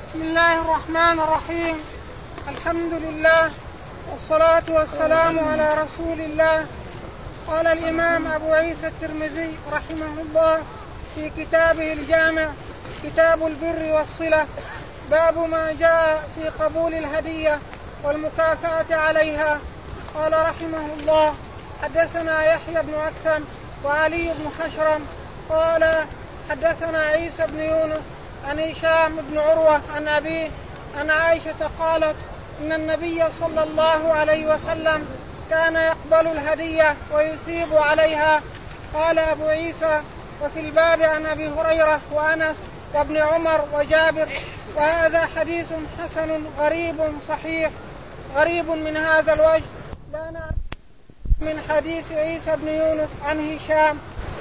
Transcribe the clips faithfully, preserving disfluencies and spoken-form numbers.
بسم الله الرحمن الرحيم. الحمد لله والصلاة والسلام على رسول الله. قال الإمام أبو عيسى الترمذي رحمه الله في كتابه الجامع كتاب البر والصلة باب ما جاء في قبول الهدية والمكافأة عليها. قال رحمه الله حدثنا يحيى بن أكثم وعلي بن خشرم قال حدثنا عيسى بن يونس عن هشام بن عروة عن أبيه عن عائشة قالت إن النبي صلى الله عليه وسلم كان يقبل الهدية ويثيب عليها. قال أبو عيسى وفي الباب عن أبي هريرة وأنس وابن عمر وجابر، وهذا حديث حسن غريب صحيح غريب من هذا الوجه لا نعرف من حديث عيسى بن يونس عن هشام.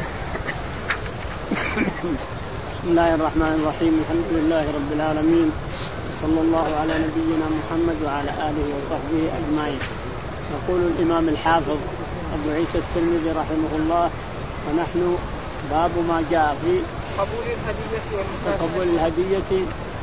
بسم الله الرحمن الرحيم. الحمد لله رب العالمين، صلى الله على نبينا محمد وعلى آله وصحبه أجمعين. يقول الإمام الحافظ أبو عيسى الترمذي رحمه الله: ونحن باب ما جاء في قبول الهدية قبول الهدية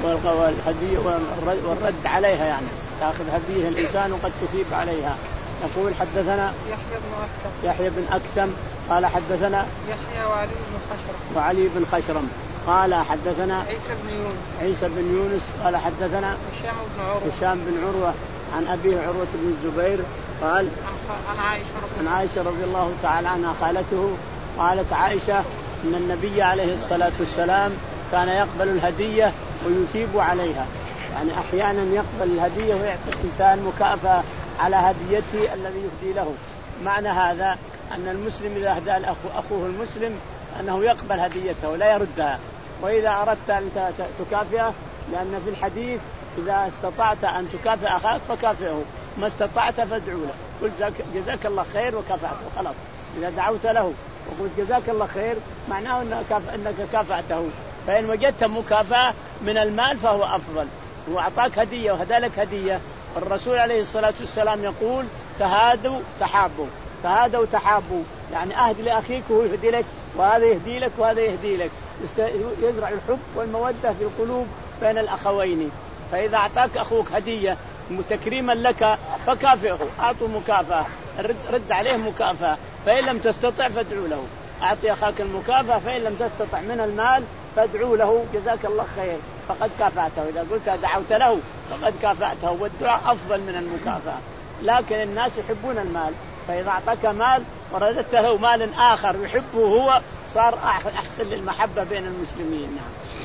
والهدية والرد عليها، يعني تأخذ هدية الإنسان وقد تثيب عليها. يقول حدثنا يحيى بن أكثم يحيى بن أكثم قال حدثنا يحيى وعلي بن خشرم وعلي بن خشرم قال حدثنا عيسى بن يونس عيسى بن يونس قال حدثنا هشام بن عروة هشام بن عروة عن أبيه عروة بن الزبير قال عن عائشة عن عائشة رضي الله تعالى عنها خالته قالت عائشة إن النبي عليه الصلاة والسلام كان يقبل الهدية ويثيب عليها، يعني أحيانا يقبل الهدية ويعطي الإنسان مكافأة على هديته الذي يهدي له. معنى هذا أن المسلم إذا أهدى أخوه المسلم أنه يقبل هديته ولا يردها. وإذا أردت أن تكافئه، لأن في الحديث إذا استطعت أن تكافئ أخاك فكافئه، ما استطعت فادعو له، قل جزاك الله خير وكافأته، خلاص. إذا دعوت له وقلت جزاك الله خير معناه أنك كافأته. فإن وجدت مكافأة من المال فهو أفضل. هو أعطاك هدية وهدى لك هدية، الرسول عليه الصلاة والسلام يقول تهادوا تحابوا تهادوا تحابوا، يعني أهد لأخيك وهو يهدي لك، وهذا يهدي لك وهذا يهدي لك، يزرع الحب والمودة في القلوب بين الأخوين. فإذا أعطاك أخوك هدية تكريما لك فكافئه، أعطوا مكافأة، رد عليه مكافأة. فإن لم تستطع فادعو له، أعطي أخاك المكافأة، فإن لم تستطع من المال فادعو له جزاك الله خير فقد كافأته. إذا قلت دعوت له فقد كافأته، والدعاء أفضل من المكافأة. لكن الناس يحبون المال، فإذا أعطاك مال ورددت له مال آخر يحبه هو صار أحسن للمحبة بين المسلمين.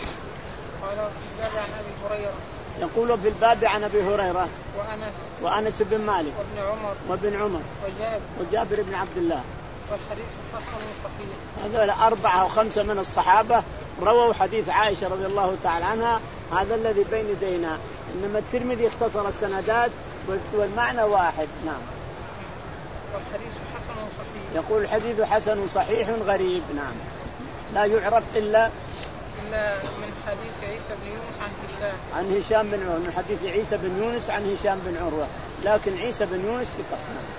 قال في الباب عن أبي هريرة يقول في الباب عن أبي هريرة وأنس وأنس بن مالك وابن عمر وابن عمر وجابر وجابر بن عبد الله، والحديث حسن صحيح. هذول أربعة أو خمسة من الصحابة رووا حديث عائشة رضي الله تعالى عنها، هذا الذي بين يدينا. إنما الترمذي اختصر السندات والمعنى واحد. نعم. والحديث حسن صحيح. يقول الحديث حسن صحيح غريب، نعم، لا يعرف إلا إلا من حديث عيسى بن يونس عن هشام عن هشام بن عروة، من حديث عيسى بن يونس عن هشام بن عروة، لكن عيسى بن يونس ثقة.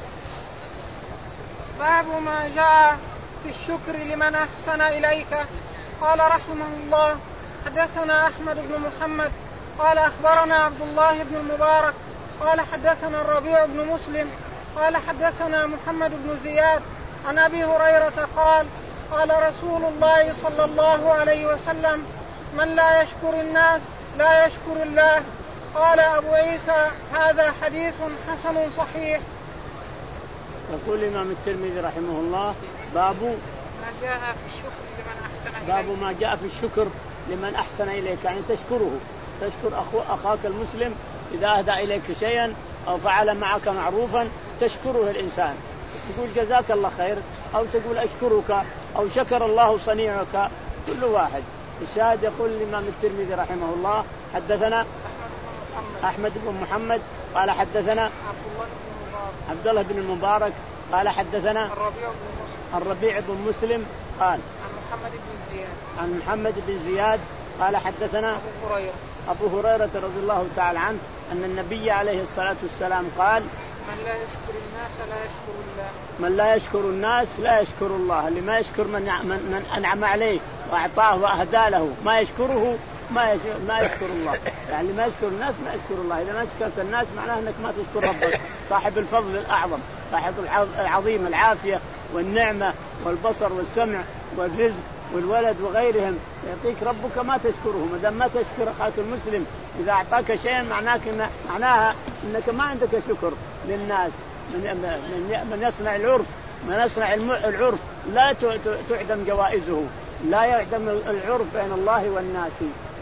باب ما جاء في الشكر لمن أحسن إليك. قال رحمه الله حدثنا أحمد بن محمد قال أخبرنا عبد الله بن المبارك قال حدثنا الربيع بن مسلم قال حدثنا محمد بن زياد عن أبي هريرة قال قال رسول الله صلى الله عليه وسلم من لا يشكر الناس لا يشكر الله. قال أبو عيسى هذا حديث حسن صحيح. يقول الإمام الترمذي رحمه الله باب ما جاء في الشكر لمن أحسن إليك. باب ما جاء في الشكر لمن أحسن إليك، يعني تشكره، تشكر أخو أخاك المسلم إذا أهدى إليك شيئا أو فعل معك معروفا تشكره الإنسان، تقول جزاك الله خير أو تقول أشكرك أو شكر الله صنيعك، كل واحد. الشاهد يقول الإمام الترمذي رحمه الله حدثنا أحمد بن محمد قال حدثنا عبد الله بن المبارك قال حدثنا الربيع بن مسلم قال عن محمد بن زياد عن محمد بن زياد قال حدثنا أبو هريرة أبو هريرة رضي الله تعالى عنه أن النبي عليه الصلاة والسلام قال من لا يشكر الناس لا يشكر الله. من لا يشكر الناس لا يشكر الله. اللي ما يشكر من, من, من أنعم عليه وأعطاه وأهدى له ما يشكره ما ما يشكر الله. يعني ما يشكر الناس ما يشكر الله. إذا ما شكرت الناس معناه أنك ما تشكر ربك صاحب الفضل الأعظم، صاحب العظيم العافية والنعمة والبصر والسمع والرزق والولد وغيرهم يعطيك ربك ما تشكره. ما دام ما تشكر أخاك المسلم إذا أعطاك شيئا معناه معناها أنك ما عندك شكر للناس. من من يصنع العرف من يصنع العرف لا تعدم جوائزه، لا يعدم العرف بين الله والناس.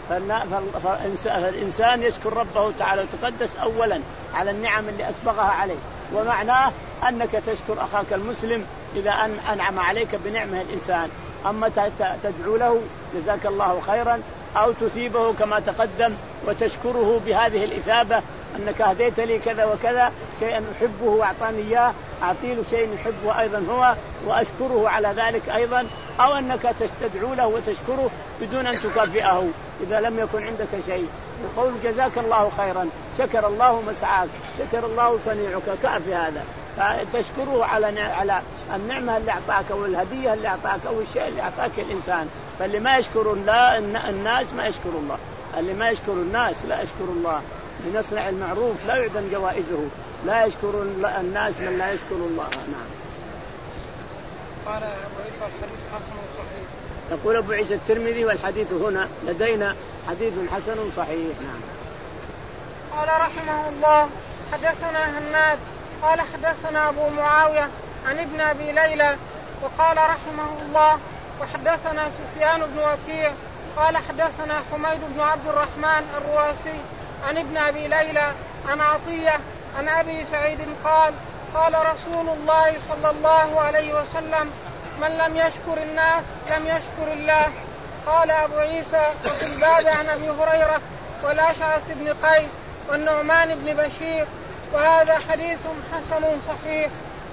فالإنسان يشكر ربه تعالى وتقدس أولا على النعم اللي أسبغها عليه، ومعناه أنك تشكر أخاك المسلم إذا أنعم عليك بنعمه الإنسان. أما تدعو له جزاك الله خيرا أو تثيبه كما تقدم وتشكره بهذه الإثابة أنك هديت لي كذا وكذا شيئا أحبه وأعطاني إياه، أعطي له شيء يحبه أيضا هو وأشكره على ذلك أيضا. أو أنك تستدعو له وتشكره بدون أن تكافئه إذا لم يكن عندك شيء، يقول جزاك الله خيرا، شكر الله مسعاك، شكر الله صنيعك، كافي هذا. فتشكره على على النعمة اللي أعطاك أو الهدية اللي أعطاك أو الشيء اللي أعطاك الإنسان. فاللي ما يشكر الله الناس ما يشكر الله، اللي ما يشكر الناس لا يشكر الله. لنصنع المعروف لا يعدم جوائزه، لا يشكر الناس من لا يشكر الله. نعم. قال أبو عيسى الحديث حسن صحيح. يقول أبو عيسى الترمذي والحديث هنا لدينا حديث حسن صحيح. نعم. قال رحمه الله حدثنا هناد قال حدثنا أبو معاوية عن ابن أبي ليلى وقال رحمه الله وحدثنا سفيان بن وكيع قال حدثنا حميد بن عبد الرحمن الرواسي عن ابن أبي ليلى عن عطية عن أبي سعيد قال قال رسول الله صلى الله عليه وسلم من لم يشكر الناس لم يشكر الله. قال أبو عيسى وفي الباب عن أبي هريرة والأشعث بن قيس والنعمان بن بشير وهذا حديث حسن صحيح.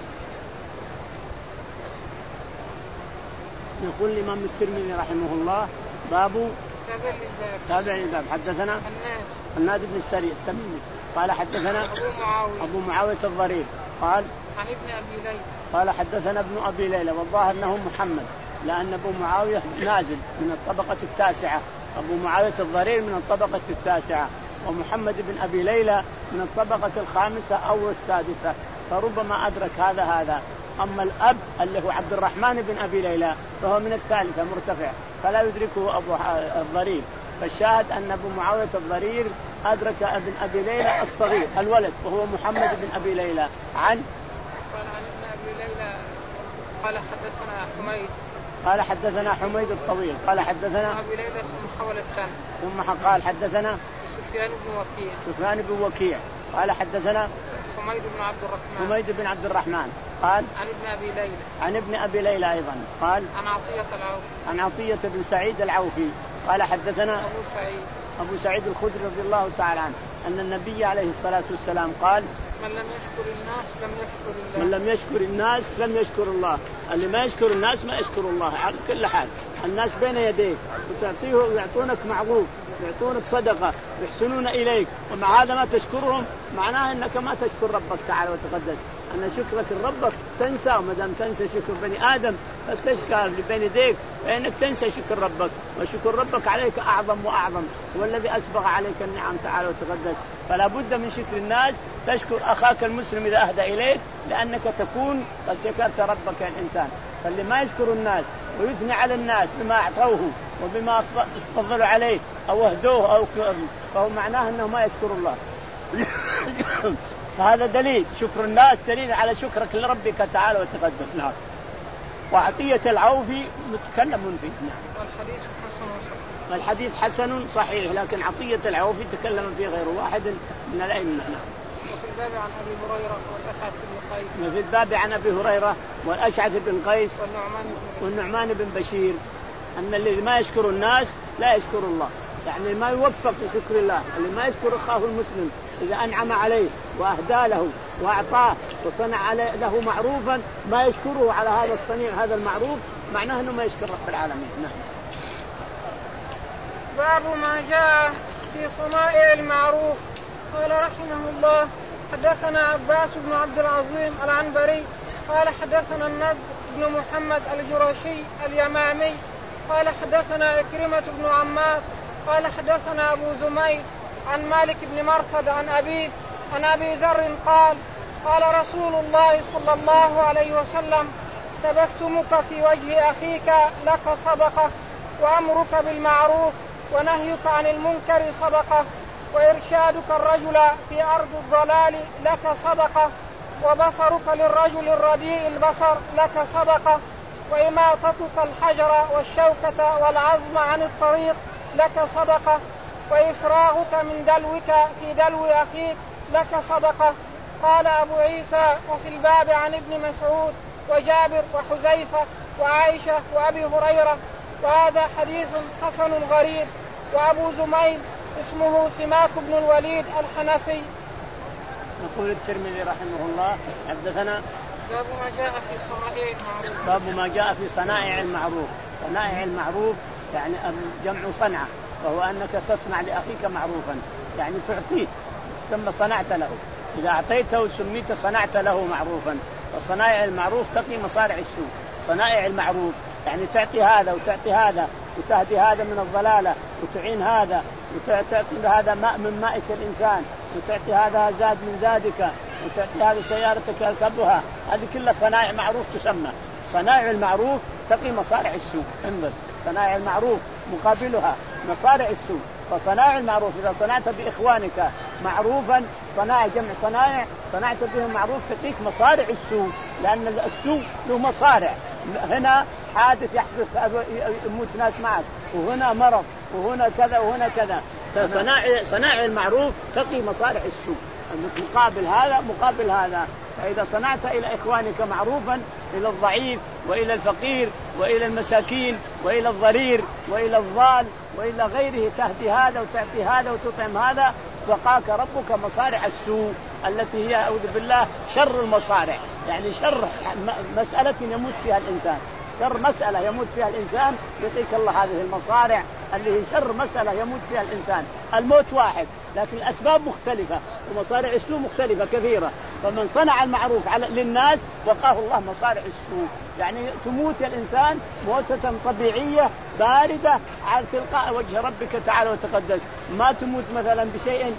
يقول الإمام الترمذي رحمه الله باب تابع الباب حدثنا هناد بن السري التميمي قال حدثنا أبو معاوية, أبو معاوية الضرير قال عن ابن أبي ليلى قال حدثنا ابن أبي ليلى والظاهر أنه محمد لأن أبو معاوية نازل من الطبقة التاسعة. أبو معاوية الضرير من الطبقة التاسعة ومحمد بن أبي ليلى من الطبقة الخامسة أو السادسة، فربما أدرك هذا هذا. أما الأب اللي هو عبد الرحمن بن أبي ليلى فهو من الثالثة مرتفع فلا يدركه أبو الضرير. فالشاهد أن أبو معاوية الضرير أدرك ابن أبي ليلى الصغير الولد وهو محمد بن أبي ليلى عن قال عن ابن أبي ليلى قال حدثنا حميد قال حدثنا حميد الطويل قال حدثنا أبي ليلى ثم حول السنة ثم قال حدثنا سفيان بن وكيع سفيان بن وكيع قال حدثنا حميد بن عبد الرحمن حميد بن عبد الرحمن قال عن ابن أبي ليلى عن ابن أبي ليلى أيضا قال عن عطية العوفي عن عطية بن سعيد العوفي قال حدثنا أبو سعيد أبو سعيد الخدري رضي الله تعالى عنه أن النبي عليه الصلاة والسلام قال من لم يشكر الناس لم يشكر الله. من لم يشكر الناس لم يشكر الله. اللي ما يشكر الناس ما يشكر الله على كل حال. الناس بين يديك وتعطيه ويعطونك معروف يعطونك صدقة يحسنون إليك ومع هذا ما تشكرهم معناه أنك ما تشكر ربك تعالى وتقدس. أن شكرك لربك تنسى وما دام تنسى شكر بني آدم فتشكر اللي بين يديك فإنك تنسى شكر ربك وشكر ربك عليك أعظم وأعظم هو الذي أسبغ عليك النعم تعالى وتقدس. فلا بد من شكر الناس. تشكر أخاك المسلم إذا أهدى إليك لأنك تكون قد شكرت ربك الإنسان. فاللي ما يشكر الناس ويثني على الناس بما أعطوه وبما فضلوا عليه أو أهدوه أو فهو معناه أنه ما يشكر الله. فهذا دليل شكر الناس دليل على شكرك لربك تعالى وتقدس. نعم. وعطية العوفي متكلم فيه. نعم. والحديث حسن والحديث حسن صحيح لكن عطية العوفي تكلم فيه غير واحد من الأئمة. نعم. وفي الباب عن أبي هريرة والأشعث بن قيس. في الباب عن أبي هريرة والأشعث بن قيس والنعمان بن والنعمان بن بشير أن الذي ما يشكر الناس لا يشكر الله. يعني ما يوفق لشكر الله. اللي ما يشكر أخاه المسلم إذا أنعم عليه وأهدى له وأعطاه وصنع له معروفا ما يشكره على هذا الصنيع هذا المعروف معناه أنه ما يشكر رب العالمين. نعم. باب ما جاء في صنائع المعروف. قال رحمه الله حدثنا عباس بن عبد العظيم العنبري قال حدثنا النضر بن محمد الجرشي اليمامي قال حدثنا إكرمة بن عمار قال حدثنا أبو زميل عن مالك بن مرثد عن أبيه عن أبي ذر قال قال رسول الله صلى الله عليه وسلم تبسمك في وجه أخيك لك صدقة وأمرك بالمعروف ونهيك عن المنكر صدقة وإرشادك الرجل في أرض الضلال لك صدقة وبصرك للرجل الرديء البصر لك صدقة وإماطتك الحجر والشوكة والعظم عن الطريق لك صدقة وإفراغك من دلوك في دلو أخيك لك صدقة. قال أبو عيسى وفي الباب عن ابن مسعود وجابر وحذيفة وعائشة وأبي هريرة وهذا حديث حسن غريب. وأبو زميل اسمه سماك بن الوليد الحنفي. يقول الترمذي رحمه الله حدثنا باب ما جاء في صنائع المعروف. باب ما جاء في صنائع المعروف. صنائع المعروف يعني جمع صنعة، وهو أنك تصنع لأخيك معروفا، يعني تعطيه ثم صنعت له. إذا أعطيته سميت صنعت له معروفا. وصنائع المعروف تقي مصارع السوء. صنائع المعروف يعني تعطي هذا وتعطي هذا وتهدي هذا من الضلالة وتعين هذا وتعطي هذا ماء من مائك الإنسان وتعطي هذا زاد من زادك وتعطي هذا سيارتك يركبها. هذه كلها صنائع معروف تسمى. صنائع المعروف تقي مصارع السوء. انظر صنائع المعروف مقابلها مصارع السوء. فصنائع المعروف إذا صنعت بإخوانك معروفا صنائع جمع صنائع صنعت بهم معروف تقيك مصارع السوء، لأن السوء له مصارع. هنا حادث يحدث يموت ناس معك وهنا مرض وهنا كذا وهنا كذا. فصنائع صنائع المعروف تقي مصارع السوء. مقابل هذا مقابل هذا. فإذا صنعت إلى إخوانك معروفا إلى الضعيف وإلى الفقير وإلى المساكين وإلى الضرير وإلى الضال وإلى غيره تهدي هذا وتعطي هذا وتطعم هذا وقاك ربك مصارع السوء التي هي أعوذ بالله شر المصارع، يعني شر مسألة يموت فيها الإنسان. شر مسألة يموت فيها الإنسان يعطيك الله هذه المصارع اللي هي شر مسألة يموت فيها الإنسان. الموت واحد لكن الأسباب مختلفة ومصارع السوء مختلفة كثيرة. فمن صنع المعروف على للناس وقاه الله مصارع السوء. يعني تموت الإنسان موتة طبيعية باردة على تلقاء وجه ربك تعالى وتقدس. ما تموت مثلا بشيء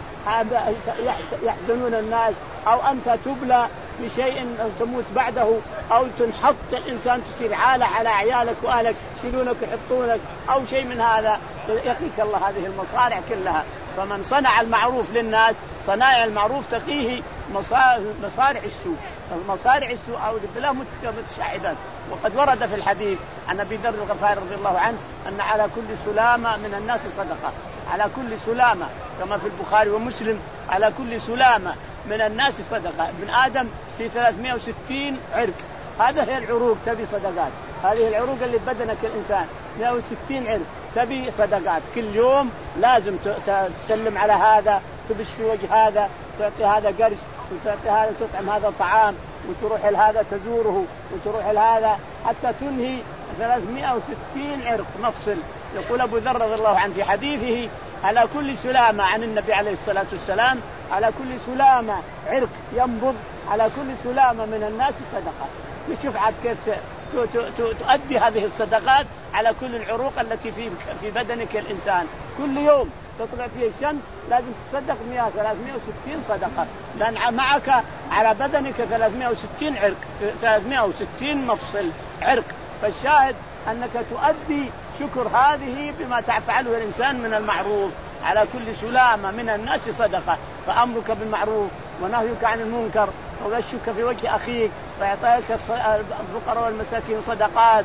يحزنون الناس أو أنت تبلى بشيء تموت بعده أو تنحط الإنسان تصير عالة على عيالك وأهلك يشيلونك يحطونك أو شيء من هذا. يقيك الله هذه المصارع كلها. فمن صنع المعروف للناس صنائع المعروف تقيه مصارع السوء. مصارع السوء أعوذ بالله متشعبات. وقد ورد في الحديث عن أبي ذر الغفاري رضي الله عنه أن على كل سلامة من الناس صدقة. على كل سلامة كما في البخاري ومسلم على كل سلامة من الناس صدقة. ابن آدم في ثلاثمائة وستين عرق. هذا هي العروق تبي صدقات. هذه العروق اللي بدنك الإنسان مائة وستين عرق تبي صدقات. كل يوم لازم تسلم على هذا تبش في وجه هذا تعطي هذا قرش وتعطي هذا تطعم هذا طعام وتروح لهذا تزوره وتروح لهذا حتى تنهي ثلاثمائة وستين عرق مفصل. يقول أبو ذر رضي الله عنه في حديثه على كل سلامة عن النبي عليه الصلاة والسلام على كل سلامة عرق ينبض على كل سلامة من الناس صدقة. يشوف عاد كيف تؤدي هذه الصدقات على كل العروق التي في في بدنك الإنسان. كل يوم تطلع فيه الشمس لازم تصدق مئة ثلاثمائة وستين صدقة، لأن معك على بدنك ثلاثمائة وستين عرق ثلاثمائة وستين مفصل عرق. فالشاهد أنك تؤدي شكر هذه بما تفعله الإنسان من المعروف. على كل سلامة من الناس صدقة. فأمرك بالمعروف ونهيك عن المنكر وغشك في وجه أخيك وإعطائك الفقراء والمساكين صدقات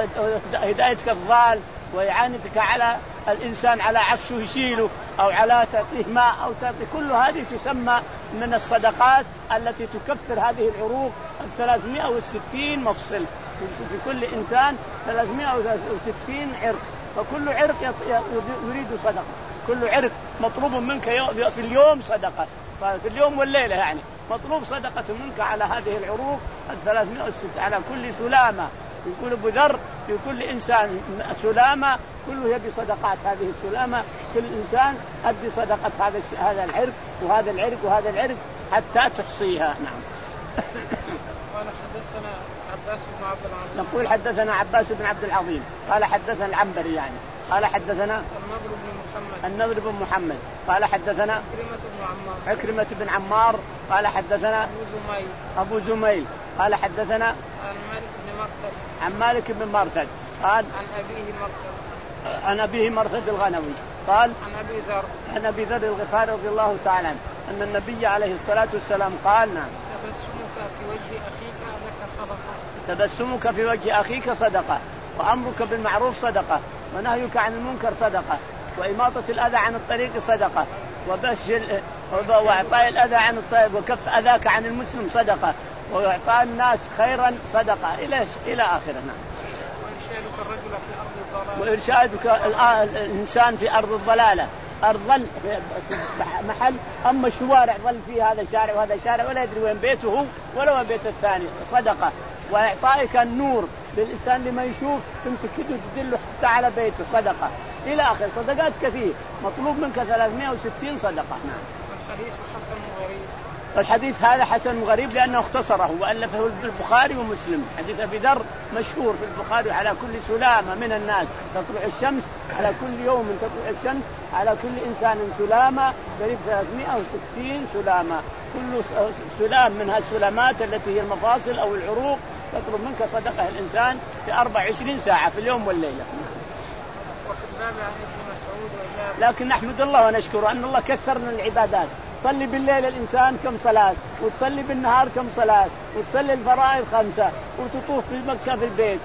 وهدايتك الضال وإعانتك على الإنسان على عفشه يشيله أو على تعطيه ماء أو تعطي كل هذه تسمى من الصدقات التي تكفر هذه العروق ثلاثمائة وستين مفصل. في كل إنسان ثلاثمائة وستين عرق. فكل عرق يريد صدقة. كل عرق مطلوب منك في اليوم صدقة. ففي اليوم والليلة يعني مطلوب صدقة منك على هذه العروق الثلاثمائة وستين على كل سلامة. يقول أبو ذر في كل إنسان سلامة كله يبي صدقات هذه السلامة. كل إنسان أدي صدقة هذا هذا العرق وهذا العرق وهذا العرق حتى تحصيها. نعم. قال حدثنا عباس بن عبد العظيم. نقول حدثنا عباس بن عبد العظيم قال حدثنا العنبري يعني قال حدثنا النضر بن محمد النضر بن محمد قال حدثنا عكرمة بن عمار عكرمة بن عمار قال حدثنا أبو زميل أبو زميل قال حدثنا عن مالك بن مرثد عن مالك بن مرثد قال عن أبيه مرثد عن أبيه مرثد الغنوي قال عن أبي ذر عن أبي ذر الغفاري رضي الله تعالى عنه أن النبي عليه الصلاة والسلام قال نعم تبسمك في وجه أخيك لك صدقة تبسمك في وجه أخيك صدقة وأمرك بالمعروف صدقة ونهيك عن المنكر صدقة وإماطة الأذى عن الطريق صدقة وبشر وإعطاء الأذى عن الطريق وكف أذاك عن المسلم صدقة وإعطاء الناس خيرا صدقة إلى إلى آخره. نعم. وإرشادك الرجل في أرض الضلال وإرشادك الإنسان في أرض الضلالة أرض في محل أما الشوارع ظل فيه هذا شارع وهذا شارع ولا يدري وين بيته هو ولا وين بيت الثاني صدقة. وإعطائك النور للإنسان لما يشوف تمسك يده تدله حتى على بيته صدقة إلى آخر. صدقات كثير مطلوب منك ثلاثمائة وستين صدقة. نعم. الحديث حسن غريب. الحديث هذا حسن غريب لأنه اختصره وألفه البخاري ومسلم. حديث أبي ذر مشهور في البخاري على كل سلامة من الناس تطلع الشمس على كل يوم تطلع الشمس على كل إنسان سلامة قريب ثلاثمائة وستين سلامة. كل سلام منها السلامات التي هي المفاصل أو العروق تطلب منك صدقة الإنسان في أربع وعشرين ساعة في اليوم والليلة. وفي الباب عن ابن مسعود لكن نحمد الله ونشكره أن الله كثر من العبادات. تصلي بالليل الإنسان كم صلاة وتصلي بالنهار كم صلاة وتصلي الفرائض خمسة وتطوف في مكة في البيت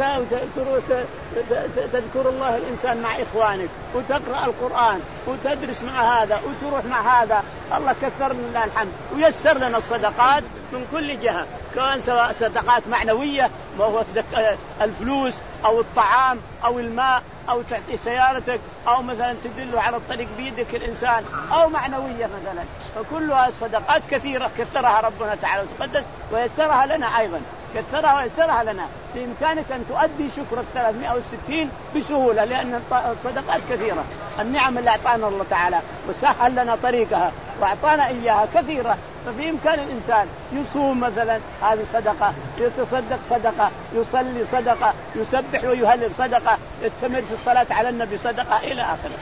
وتذكر الله الإنسان مع إخوانك وتقرأ القرآن وتدرس مع هذا وتروح مع هذا. الله كثر من الله الحمد ويسر لنا الصدقات من كل جهة كان سواء صدقات معنوية وهو الفلوس أو الطعام أو الماء أو تعطي سيارتك أو مثلا تدله على الطريق بيدك الإنسان أو معنوية مثلا. فكلها الصدقات كثيرة كثرها ربنا تعالى وتقدس ويسرها لنا أيضا كثرها ويسرها لنا. بإمكانك أن تؤدي شكر ثلاثمائة وستين بسهولة لأن الصدقات كثيرة. النعم اللي أعطانا الله تعالى وسهل لنا طريقها وأعطانا إياها كثيرة. ففي إمكان الإنسان يصوم مثلا هذه صدقة يتصدق صدقة يصلي صدقة يسبح ويهلل صدقة يستمر في الصلاة على النبي صدقة إلى آخره.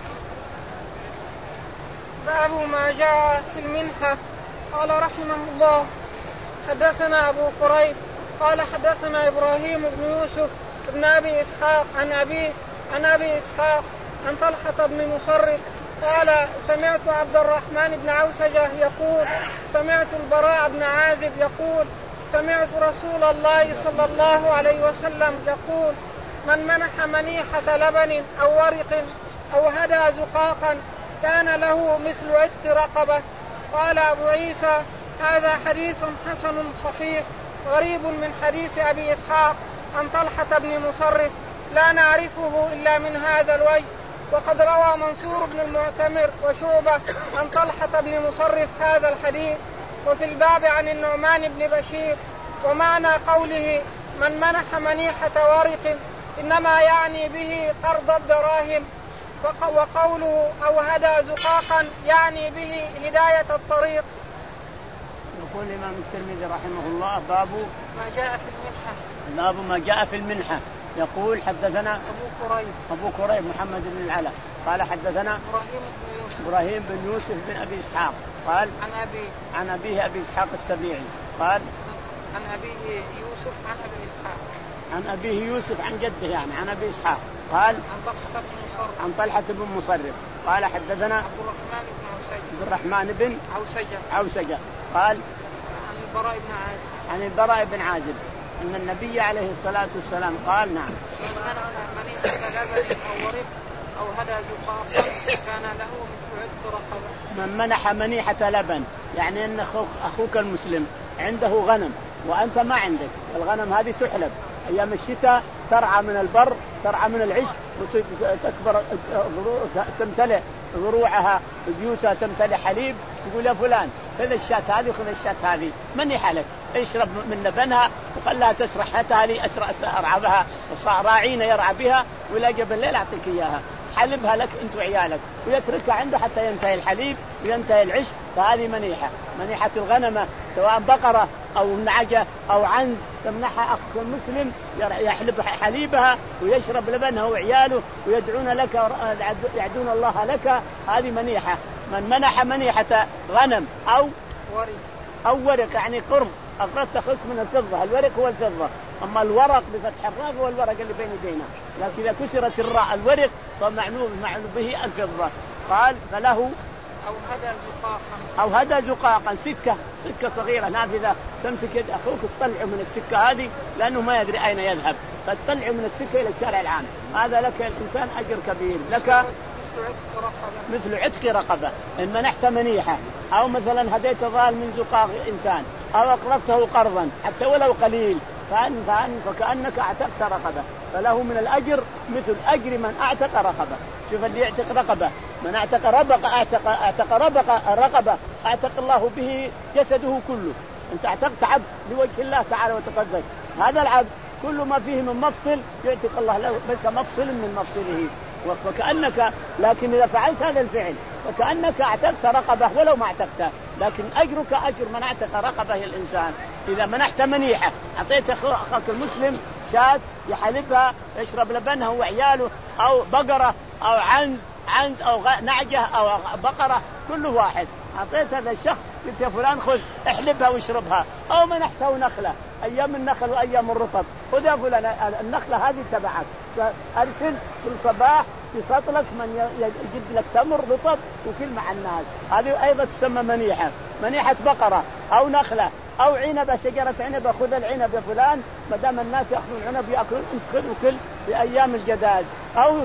باب ما جاء في المنحة. قال رحمه الله حدثنا أبو قريب قال حدثنا إبراهيم بن يوسف بن أبي إسحاق عن أبي عن أبي إسحاق عن طلحة بن مصرف قال سمعت عبد الرحمن بن عوسجة يقول سمعت البراء بن عازب يقول سمعت رسول الله صلى الله عليه وسلم يقول من منح منيحة لبن أو ورق أو هدى زقاقا كان له مثل عتق رقبة. قال أبو عيسى هذا حديث حسن صحيح غريب من حديث أبي إسحاق عن طلحة بن مصرف لا نعرفه إلا من هذا الوجه. وقد روى منصور بن المعتمر وشعبة عن طلحة بن مصرف هذا الحديث. وفي الباب عن النعمان بن بشير. ومعنى قوله من منح منيحة ورق إنما يعني به قرض الدراهم. وقوله أو هدى زقاقا يعني به هداية الطريق. يقول الإمام الترمذي رحمه الله باب ما جاء في المنحة. باب ما جاء في المنحة. يقول حدثنا أبو قريب أبو قريب محمد بن العلاء قال حدثنا إبراهيم بن يوسف إبراهيم بن يوسف بن أبي إسحاق قال عن أبي عن أبيه أبي إسحاق السبيعي قال عن أبيه يوسف عن أبي إسحاق عن أبيه يوسف عن جده يعني عن أبي إسحاق قال عن طلحة بن مصرف عن طلحة بن مصرف قال حدثنا عبد الرحمن بن عوسجة عبد الرحمن بن عوسجة عوسجة قال عن البراء بن عازب عن البراء بن عازب أن النبي عليه الصلاة والسلام قال نعم من منع منيحة لبن أو ورق أو هدى زقاقا كان له مثل عتق رقبة. من منح منيحة لبن يعني أن أخوك المسلم عنده غنم وأنت ما عندك الغنم هذه تحلب أيام الشتاء ترعى من البر ترعى من العش وتكبر تمتلئ ضروعها جيوسها تمتلئ حليب تقول يا فلان خذ الشاة هذه خذ الشاة هذه منيحة لك اشرب من لبنها وخلها تسرح حتى هذه أسرع أرعى بها راعينا يرعى بها ولا جب الليل أعطيك إياها حلبها لك أنت وعيالك ويتركها عنده حتى ينتهي الحليب وينتهي العش. فهذه منيحة منيحة الغنمة سواء بقرة أو نعجة أو عنز تمنحها أخ المسلم يحلب حليبها ويشرب لبنها وعياله ويدعون لك يدعون الله لك، هذه منيحة. من منح منيحة غنم أو ورق أو ورق يعني قرض، أقرضت أخذت من الفضة، الورق هو الفضة، أما الورق بفتح الراء هو الورق اللي بين يدينا، لكن إذا كسرت الراء الورق فمعنون معنون به الفضة. قال فله أو هدى زقاقا أو هدى زقاقا، سكة سكة صغيرة نافذة تمسك يد أخوك تطلعه من السكة هذه لأنه ما يدري أين يذهب، فتطلعه من السكة إلى الشارع العام، هذا لك الإنسان أجر كبير. لك مثل عتق رقبة إن منحت منيحة، أو مثلا هديت ظال من زقاق إنسان، أو أقرضته قرضا حتى ولو قليل فأن فأن فكأنك اعتقت رقبة، فله من الأجر مثل أجر من أعتق رقبة. شوف اللي يعتق رقبة، من اعتق رقبة اعتق اعتق رقبة رقبة اعتق الله به جسده كله. أنت اعتقت عبد لوجه الله تعالى وتقدس، هذا العبد كل ما فيه من مفصل يعتق الله له بس مفصل من مفصله، وكأنك لكن إذا فعلت هذا الفعل وكأنك اعتقت رقبة ولو ما اعتقتها، لكن أجرك أجر من اعتق رقبة الإنسان. إذا منحت منيحة أعطيت أخاك المسلم شاة يحلبها يشرب لبنها وعياله، أو بقرة أو عنز عنز أو نعجة أو بقرة كل واحد، أعطيت هذا الشخص قلت يا فلان خذ احلبها واشربها، أو منحته نخلة أيام النخل وأيام الرطب، خذ يا فلان النخلة هذه تبعك، أرسل كل صباح في سطلك من يجد لك تمر رطب وكل مع الناس، هذه أيضا تسمى منيحة. منيحة بقرة أو نخلة أو عنبة شجرة عنبة، خذ العنب يا فلان ما دام الناس يأخذون العنب يأكلون خذ وكل في أيام الجداد، أو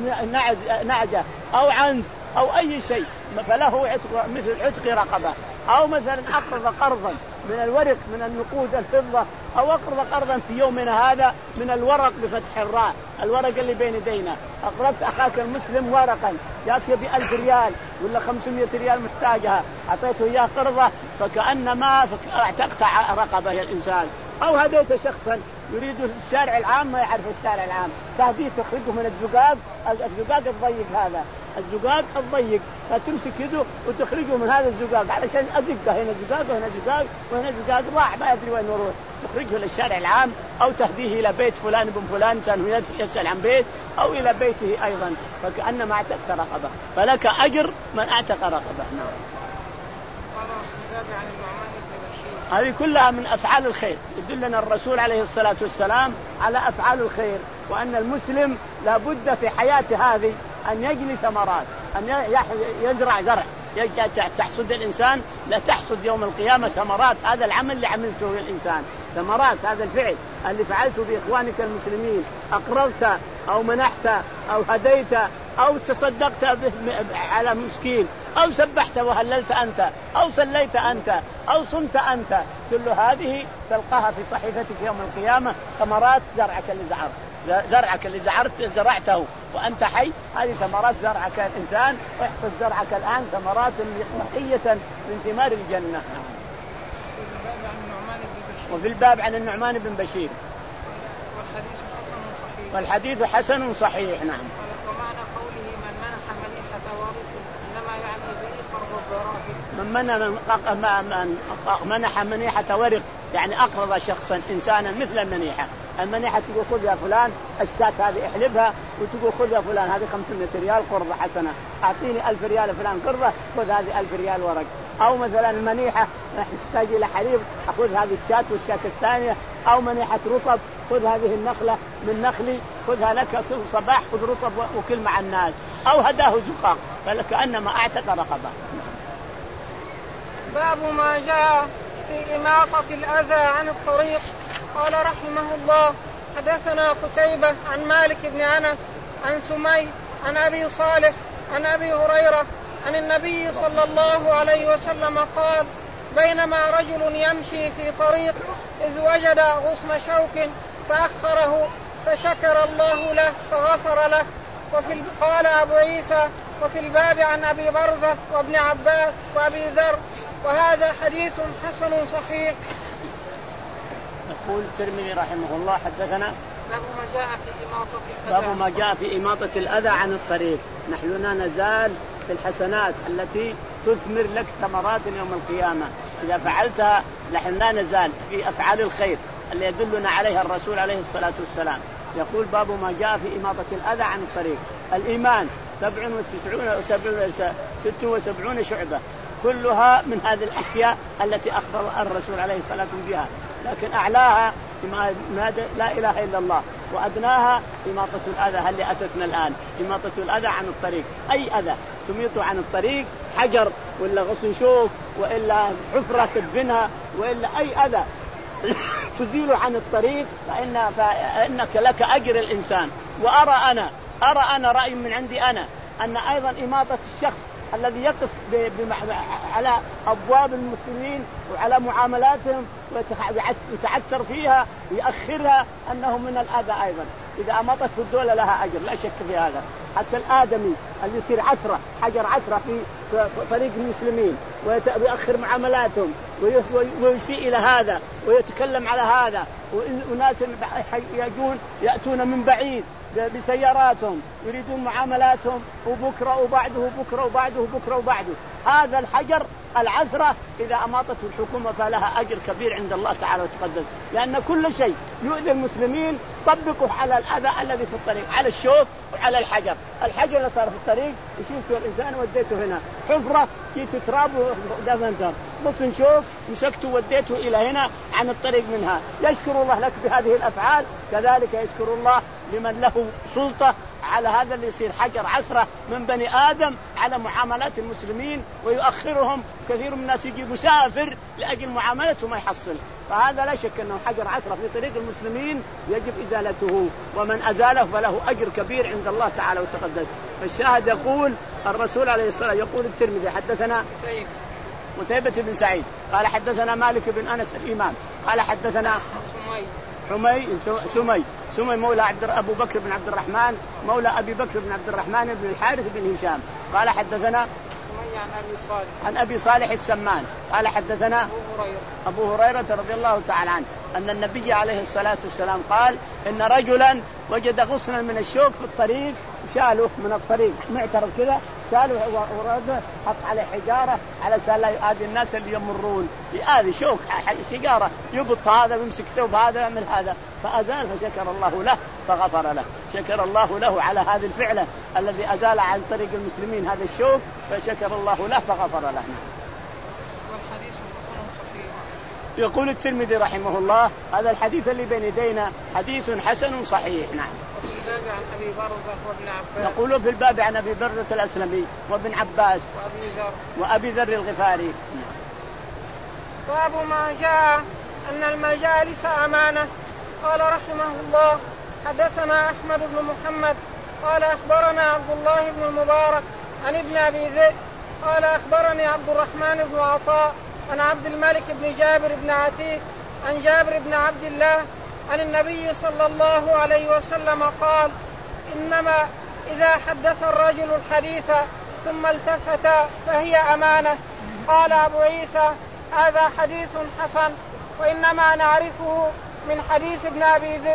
نعجة أو عنز أو أي شيء فله عتق مثل عتق رقبة. أو مثلا أقرض قرضا من الورق من النقود الفضة، أو أقرض قرضا في يومنا هذا من الورق بفتح الراء، الورق اللي بين يدينا، أقرضت أخاك المسلم ورقا يأتي بألف ريال ولا خمسمائة ريال محتاجها، أعطيته إياه قرضة فكأنما اعتقت رقبة الإنسان. أو هديت شخصا يريد الشارع العام ما يعرف الشارع العام، تهديه تخرجه من الزقاق، الزقاق الضيق هذا الزقاق الضيق فتمسك يده وتخرجه من هذا الزقاق علشان أزقه، هنا زقاق وهنا زقاق وهنا زقاق راح ما يدري وين يروح، تخرجه للشارع العام، أو تهديه إلى بيت فلان بن فلان إنسان يسأل عن بيت أو إلى بيته أيضا، فكأنما اعتقت رقبة، فلك أجر من اعتق رقبة. نعم. هذه كلها من أفعال الخير، يدلنا الرسول عليه الصلاة والسلام على أفعال الخير، وأن المسلم لابد في حياته هذه أن يجني ثمرات، أن يزرع زرع تحصد الإنسان، لا تحصد يوم القيامة ثمرات هذا العمل اللي عملته الإنسان، ثمرات هذا الفعل اللي فعلته بإخوانك المسلمين، أقرضت أو منحت أو هديت أو تصدقت على مسكين أو سبحت وهللت أنت أو صليت أنت أو صمت أنت، كل هذه تلقاها في صحيفتك يوم القيامة ثمرات زرعك اللي زرعته زرعك اللي زرعت زرعته وأنت حي، هذه ثمرات زرعك الإنسان، واحفظ زرعك الآن ثمرات نقية من ثمار الجنة. وفي الباب عن النعمان بن بشير والحديث حسن صحيح. نعم. ومعنى قوله من منح منيحة وارث إنما يعني به قرض الضرائب. من منح من منح منيحة ورق يعني أقرض شخصا إنسانا مثل المنيحة، المنيحة تقول خذ يا فلان الشاة هذه احلبها، وتقول خذ يا فلان هذه خمسمائة ريال قرضة حسنة، أعطيني ألف ريال فلان قرضة خذ هذه ألف ريال ورق. أو مثلا المنيحة نحتاج إلى حليب أخذ هذه الشاة والشاة الثانية. أو منيحة رطب خذ هذه النخلة من نخلي خذها لك كل صباح خذ رطب وكل مع الناس. أو هداه زقاق فلكأنما أعتق رقبة. باب ما جاء في إماطة الأذى عن الطريق. قال رحمه الله حدثنا قتيبة عن مالك بن أنس عن سمي عن أبي صالح عن أبي هريرة عن النبي صلى الله عليه وسلم قال بينما رجل يمشي في طريق إذ وجد غصن شوك فأخره فشكر الله له فغفر له. وفي قال أبو عيسى وفي الباب عن أبي برزة وابن عباس وأبي ذر، وهذا حديث حسن صحيح. يقول الترمذي رحمه الله حدثنا باب ما جاء في إماطة الأذى باب ما جاء في إماطة الأذى عن الطريق. نحن لا نزال في الحسنات التي تثمر لك ثمرات يوم القيامة، إذا فعلتها نحن لا نزال في أفعال الخير اللي يدلنا عليها الرسول عليه الصلاة والسلام. يقول باب ما جاء في إماطة الأذى عن الطريق. الإيمان سبع وتسعون سبعون ست وسبعون شعبة، كلها من هذه الأشياء التي أخبر الرسول عليه الصلاة والسلام بها، لكن أعلاها لا إله إلا الله، وأدناها إماطة الأذى اللي أتتنا الآن. إماطة الأذى عن الطريق، أي أذى تميط عن الطريق، حجر ولا غصن شوك وإلا حفرة تدفنها وإلا أي أذى تزيل عن الطريق فإن فإنك لك أجر الإنسان. وأرى أنا أرى أنا رأي من عندي أنا أن أيضا إماطة الشخص الذي يقف على أبواب المسلمين وعلى معاملاتهم ويتعثر فيها ويأخرها أنه من الأذى أيضا. إذا أماطته الدولة لها أجر لا شك في هذا. حتى الآدمي اللي يصير عثرة حجر عثرة في طريق المسلمين ويأخر معاملاتهم ويسيء إلى هذا ويتكلم على هذا، وناس يجون يأتون من بعيد بسياراتهم يريدون معاملاتهم وبكرة وبعده وبكرة وبعده وبكرة وبعده. هذا الحجر العثرة إذا أماطته الحكومة فلها أجر كبير عند الله تعالى وتقدس، لأن كل شيء يؤذي المسلمين طبقه على الأذى الذي في الطريق، على الشوك وعلى الحجر. الحجر اللي صار في الطريق يشوفه الإنسان وديته هنا، حفرة جيت تراب ودفنته، غصن شوك مسكته وديته إلى هنا عن الطريق منها. يشكر الله لك بهذه الأفعال، كذلك يشكر الله لمن له سلطة على هذا اللي يصير حجر عثرة من بني آدم على معاملات المسلمين ويؤخرهم. كثير من الناس يجي مسافر لأجل معاملته ما يحصل، فهذا لا شك أنه حجر عثرة في طريق المسلمين يجب إزالته، ومن أزاله فله أجر كبير عند الله تعالى وتقدس. فالشاهد يقول الرسول عليه الصلاة يقول الترمذي حدثنا قتيبة بن سعيد قال حدثنا مالك بن أنس الإمام قال حدثنا حمي سمي سمي مولى عبد أبو بكر بن عبد الرحمن مولى أبي بكر بن عبد الرحمن بن الحارث بن هشام قال حدثنا عن أبي صالح عن أبي صالح السمان قال حدثنا أبو هريرة أبو هريرة رضي الله تعالى عنه أن النبي عليه الصلاة والسلام قال إن رجلا وجد غصنا من الشوك في الطريق شاله من الطريق معترض كذا شاله ورده حط عليه حجارة على سلا لا يؤذي الناس اللي يمرون، يؤذي شوك حجارة يبط هذا ويمسك ثوب هذا يعمل هذا فأزال، فشكر الله له فغفر له. شكر الله له على هذه الفعلة الذي أزال عن طريق المسلمين هذا الشوك فشكر الله له فغفر له. يقول الترمذي رحمه الله هذا الحديث اللي بين يدينا حديث حسن صحيح. نعم. وفي الباب عن أبي برزة وابن عباس. يقول في الباب عن أبي برزة الأسلمي وابن عباس وأبي ذر وأبي ذر الغفاري. باب ما جاء أن المجالس أمانة. قال رحمه الله حدثنا أحمد بن محمد قال أخبرنا عبد الله بن المبارك عن ابن أبي ذئب قال أخبرني عبد الرحمن بن عطاء عن عبد الملك بن جابر بن عتيق عن جابر بن عبد الله عن النبي صلى الله عليه وسلم قال إنما إذا حدث الرجل الحديث ثم التفت فهي أمانة. قال أبو عيسى هذا حديث حسن وإنما نعرفه من حديث ابن أبي ذئب.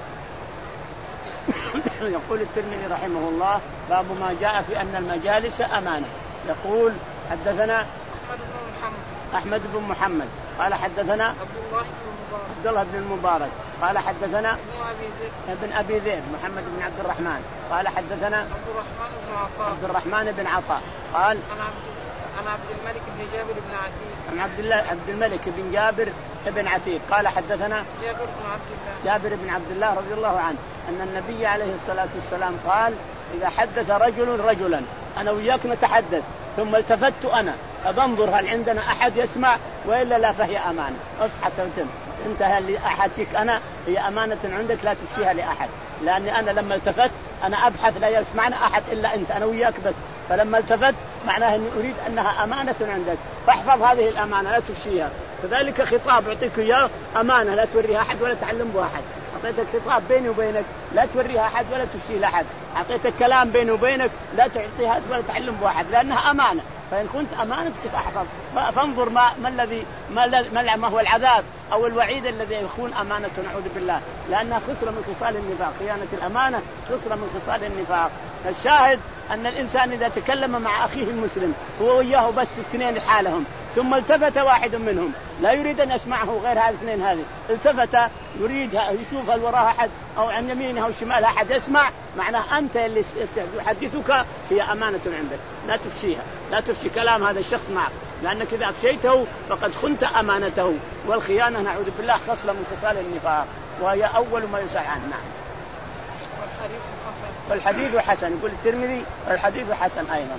يقول الترمذي رحمه الله باب ما جاء في أن المجالس أمانة. يقول حدثنا أحمد بن محمد أحمد بن محمد قال حدثنا عبد الله بن المبارك عبد الله بن المبارك قال حدثنا ابن أبي ذئب ابن أبي ذئب محمد بن عبد الرحمن قال حدثنا عبد الرحمن بن عطاء عبد الرحمن بن عطاء قال عن عبد عن عبد الملك بن جابر بن عتيق عن عبد الله عبد الملك بن جابر بن عتيق قال حدثنا جابر بن عبد الله جابر بن عبد الله رضي الله عنه أن النبي عليه الصلاة والسلام قال إذا حدث رجل رجلا أنا وياك نتحدث ثم التفت أنا أبنظر هل عندنا أحد يسمع وإلا لا فهي أمانة. أصحى تنتم انتهى لأحد فيك أنا هي أمانة عندك لا تفشيها لأحد، لأني أنا لما التفت أنا أبحث لا يسمعنا أحد إلا أنت أنا وياك بس، فلما التفت معناه أني أريد أنها أمانة عندك فاحفظ هذه الأمانة لا تفشيها. كذلك خطاب أعطيك إياه أمانة لا توريها أحد ولا تعلم به أحد. أعطيتك خطاب بيني وبينك لا توريها أحد ولا تفشيه لأحد. أعطيتك كلام بيني وبينك لا تعطيها ولا تعلم به أحد لأنها أمانة، فإن كنت أمانتك فاحفظ. فانظر ما ما الذي ما, ما هو العذاب أو الوعيد الذي يكون أمانة نعوذ بالله، لأنها خسرة من خصال النفاق. خيانة الأمانة خسرة من خصال النفاق. الشاهد أن الإنسان إذا تكلم مع أخيه المسلم هو وياه بس اثنين حالهم ثم التفت واحد منهم لا يريد أن يسمعه غير هذه الاثنين. هذه التفت يريد يشوف هل وراها أحد أو عن يمينه أو شمالها أحد يسمع، معناه أنت اللي يحدثك هي أمانة عندك، لا تفشيها، لا تفشي كلام هذا الشخص معك، لأنك إذا أفشيته فقد خنت أمانته. والخيانة نعوذ بالله خصلة من خصال النفاق، وهي أول ما يسأل عنه. نعم. والحديث حسن، يقول الترمذي الحديث حسن أيضا.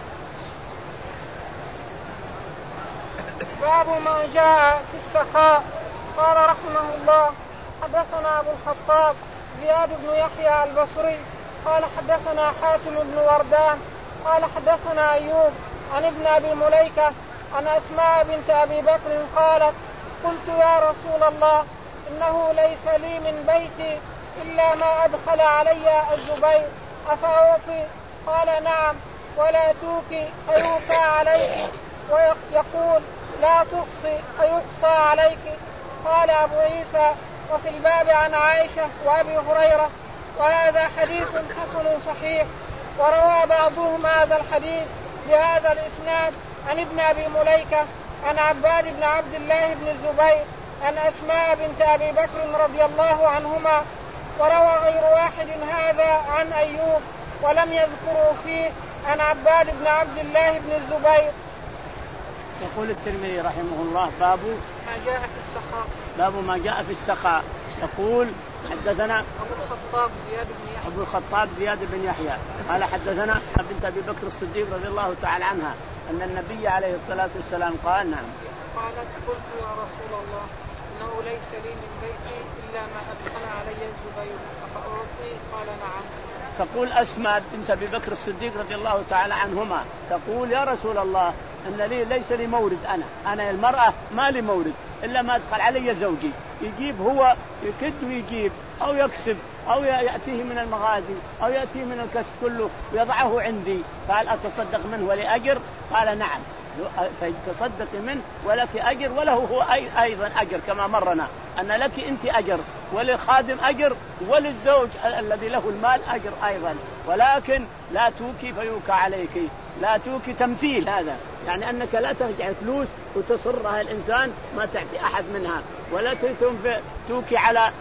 باب ما جاء في السخاء. قال رحمه الله حدثنا أبو الخطاب زياد بن يحيى البصري قال حدثنا حاتم بن وردان قال حدثنا أيوب عن ابن أبي مليكة عن أسماء بنت أبي بكر قالت قلت يا رسول الله إنه ليس لي من بيتي إلا ما أدخل علي الزبير أفأعطي؟ قال نعم ولا توكي فيوكى عليك، ويقول لا تحصي فيحصى عليك. قال أبو عيسى وفي الباب عن عائشة وأبي هريرة، وهذا حديث حسن صحيح. وروى بعضهم هذا الحديث بهذا الإسناد عن ابن أبي مليكة عن عباد بن عبد الله بن الزبير عن أسماء بنت أبي بكر رضي الله عنهما. وروى غير واحد هذا عن أيوب ولم يذكروا فيه عن عباد بن عبد الله بن الزبير. يقول الترمذي رحمه الله باب ما جاء في السخاء. باب ما جاء في السخاء. يقول حدثنا أبو الخطاب زياد بن يحيى أبو الخطاب زياد بن يحيى قال حدثنا بنت أبي بكر الصديق رضي الله تعالى عنها أن النبي عليه الصلاة والسلام قال نعم. قالت قلت يا رسول الله إنه ليس لي من بيتي إلا ما أدخل علي الزبير أفأعطي؟ قال نعم. تقول أسماء بنت أبي بكر الصديق رضي الله تعالى عنهما تقول يا رسول الله إن لي ليس لي مورد، أنا أنا المرأة ما لي مورد إلا ما أدخل علي زوجي، يجيب هو يكد ويجيب أو يكسب أو يأتيه من المغازي أو يأتيه من الكسب كله ويضعه عندي، فهل أتصدق منه ولي أجر؟ قال نعم فتصدق منه ولك أجر وله هو أيضا أجر، كما مرنا أن لك أنت أجر وللخادم أجر وللزوج الذي له المال أجر أيضا، ولكن لا توكي فيوكى عليك. لا توكي تمثيل، هذا يعني أنك لا ترجع فلوس وتصرها الإنسان ما تعطي أحد منها، ولا توكي على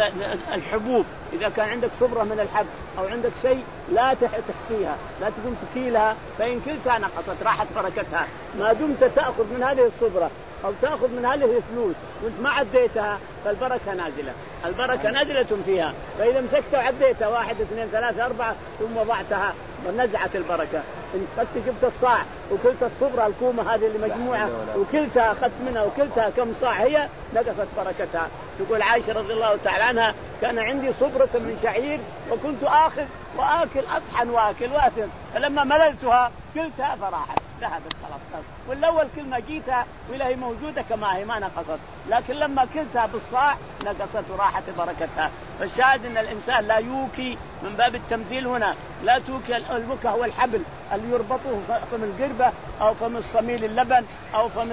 الحبوب إذا كان عندك صبرة من الحب أو عندك شيء لا تحصيها، لا تقوم تكيلها، فإن كلتها نقصت راحت بركتها. ما دمت تأخذ من هذه الصبرة أو تأخذ من هذه الفلوس وانت ما عديتها فالبركة نازلة، البركة نازلة فيها. فإذا مسكت وعديتها واحد اثنين ثلاثة أربعة ثم وضعتها ونزعت البركة. إن أخذت جبت الصاع وكلت الصبرة الكومة هذه اللي مجموعة وكلتها أخذت منها وكلتها كم صاع هي نقصت بركتها. تقول عائشة رضي الله تعالى عنها كان عندي صبرة من شعير وكنت آخذ وآكل أطحن وآكل وآكل، فلما مللتها كلتها فراحت ذهبت خلاص. والأول كل ما جيتها ولا هي موجودة كما هي ما نقصت، لكن لما كلتها بالصاع نقصت وراحت بركتها. فالشاهد أن الإنسان لا يوكي من باب التمثيل هنا، لا توكي. الوكا هو الحبل اللي يربطه فم القربة أو فم الصميل اللبن أو فم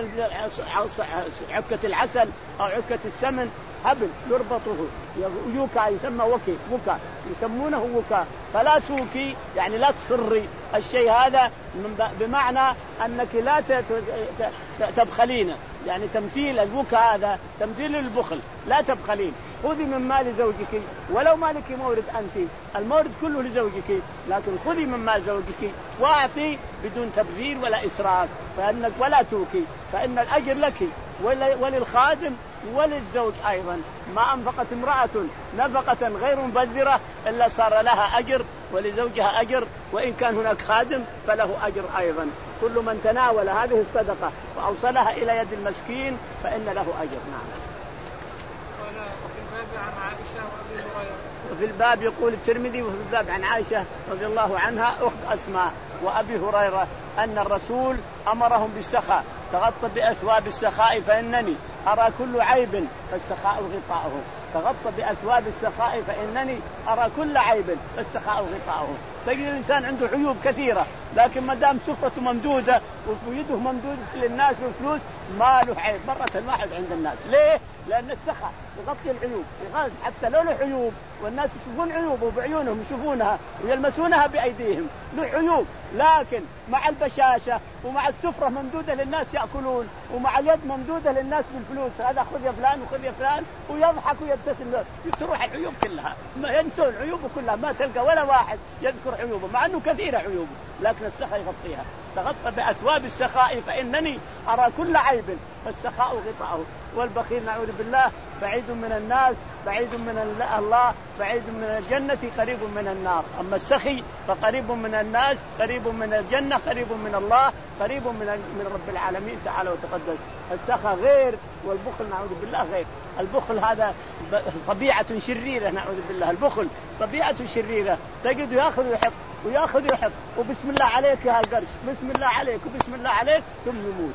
عكة العسل أو عكة السمن، حبل يربطه يوكا يسمى وكي وكا يسمونه وكا. فلا توكي يعني لا تصري الشيء هذا بمعنى أنك لا تبخلين، يعني تمثيل الوكا هذا تمثيل البخل، لا تبخلين. خذي من مال زوجك ولو مالك مورد أنت، المورد كله لزوجك، لكن خذي من مال زوجك واعطي بدون تبذير ولا إسراف، فإنك ولا توكي، فإن الأجر لك وللخادم وللزوج أيضا. ما أنفقت امرأة نفقة غير مبذرة إلا صار لها أجر ولزوجها أجر، وإن كان هناك خادم فله أجر أيضا. كل من تناول هذه الصدقة وأوصلها إلى يد المسكين فإن له أجر. نعم. وفي الباب عن عائشة وأبي هريرة. وفي الباب يقول الترمذي وفي الباب عن عائشة رضي الله عنها أخت أسماء وأبي هريرة أن الرسول أمرهم بالسخاء، تغطى بأثواب السخاء فإنني أرى كل عيب فالسخاء غطاؤه. تغطى بأثواب السخاء فإنني أرى كل عيب فالسخاء غطاؤه. تجد الإنسان عنده عيوب كثيرة لكن ما دام سفرته ممدودة وفي يده ممدودة للناس بالفلوس ما له عيب مرة واحد عند الناس. ليه؟ لأن السخاء يغطي العيوب، يغطي حتى لو له عيوب والناس يشوفون عيوبه بعيونهم يشوفونها ويلمسونها بأيديهم، له عيوب، لكن مع البشاشة ومع السفرة ممدودة للناس يأكلون ومع اليد ممدودة للناس بالفلوس، هذا خذ يا فلان وخذ يا فلان ويضحك ويبتسم، تروح العيوب كلها، ما ينسون عيوبه كلها، ما تلقى ولا واحد يذكر عيوبه مع أنه كثيرة عيوبه، لكن السخاء يغطيها. تغطى بأثواب السخاء فإنني أرى كل عيب، فالسخاء غطاؤه. والبخيل نعوذ بالله بعيد من الناس، بعيد من الله، بعيد من الجنة، قريب من النار. أما السخي فقريب من الناس، قريب من الجنة، قريب من الله، قريب من من رب العالمين تعالى وتقدس. السخاء غير والبخل نعوذ بالله غير. البخل هذا طبيعة شريرة نعوذ بالله، البخل طبيعة شريرة، تجد يأخذ ويحط ويأخذ ويحط وبسم الله عليك يا القرش، بسم الله عليك وبسم الله عليك، ثم يموت،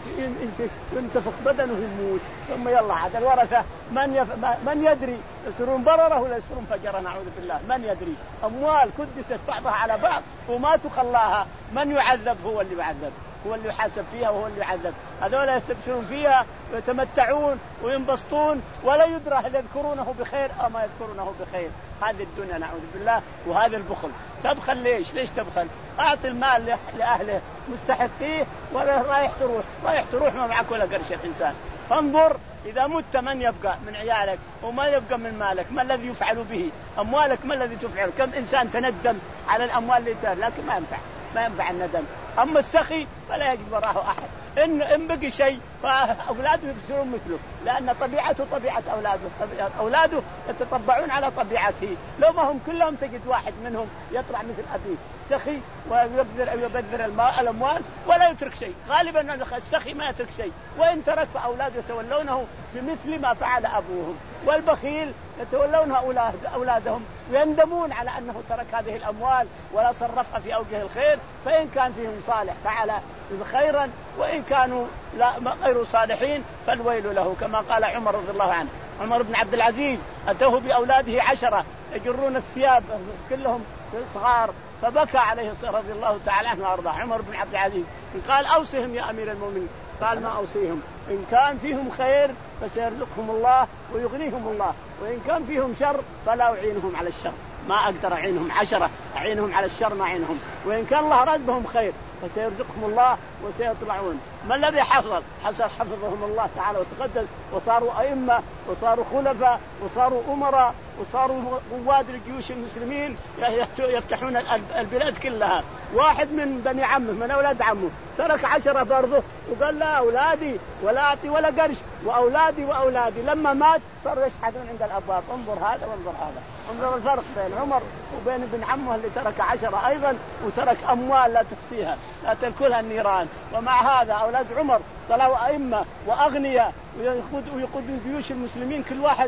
ينتفخ بدنه يموت، ثم يلا عاد الورثة من يف... من يدري يصيرون برره ولا يصيرون فجرا نعوذ بالله، من يدري. أموال كدست بعضها على بعض وما تخلاها، من يعذب هو اللي يعذب، هو اللي يحاسب فيها وهو اللي يعذب. هذول يستبشرون فيها ويتمتعون وينبسطون ولا يدرى هل يذكرونه بخير أو ما يذكرونه بخير. هذه الدنيا نعوذ بالله. وهذا البخل. تبخل ليش؟ ليش تبخل؟ أعطي المال لأهله مستحقيه ولا رايح تروح، رايح تروح ما معك ولا قرش الإنسان. فانظر إذا مت من يبقى من عيالك وما يبقى من مالك، ما الذي يفعل به؟ أموالك ما الذي تفعل؟ كم إنسان تندم على الأموال اللي تار، لكن ما ينفع، ما ينفع الندم. أما السخي فلا يجب وراه أحد، إن إن بقي شيء فأولاده يبصرون مثله، لأن طبيعته طبيعة أولاده، طبيعة أولاده يتطبعون على طبيعته. لو ما هم كلهم تجد واحد منهم يطلع مثل أبيه سخي ويبذر يبذر الماء الأموال ولا يترك شيء. غالبا السخي ما يترك شيء، وإن ترك فأولاده يتولونه بمثل ما فعل أبوهم. والبخيل يتولون أولاد أولادهم ويندمون على أنه ترك هذه الأموال ولا صرفها في أوجه الخير، فإن كان فيهم صالح فعل خيرا، وإن كانوا لا غير صالحين فالويل له. كما قال عمر رضي الله عنه، عمر بن عبد العزيز أتوه بأولاده عشرة يجرون الثياب كلهم صغار، فبكى عليه رضي الله تعالى عنه وأرضاه عمر بن عبد العزيز، قال أوصهم يا أمير المؤمنين، قال ما أوصيهم، إن كان فيهم خير فسيرزقهم الله ويغنيهم الله، وإن كان فيهم شر فلا أعينهم على الشر، ما أقدر أعينهم عشرة، أعينهم على الشر ما أعينهم، وإن كان الله راد بهم خير فسيرزقهم الله وسيطلعون. ما الذي حصل؟ حصل حفظهم الله تعالى وتقدس، وصاروا أئمة وصاروا خلفاء وصاروا أمراء وصاروا قواد لجيوش المسلمين يفتحون البلاد كلها. واحد من بني عمه من أولاد عمه ترك عشرة برضه وقال لا أولادي ولا أعطي ولا قرش، وأولادي وأولادي، لما مات صاروا يشحذون عند الأبواب. انظر هذا وانظر هذا، انظر الفرق بين عمر وبين ابن عمه اللي ترك عشرة أيضا وترك أموال لا تحصيها لا تأكلها النيران. ومع هذا أولاد عمر طلعوا أئمة وأغنياء ويقودون جيوش المسلمين، كل واحد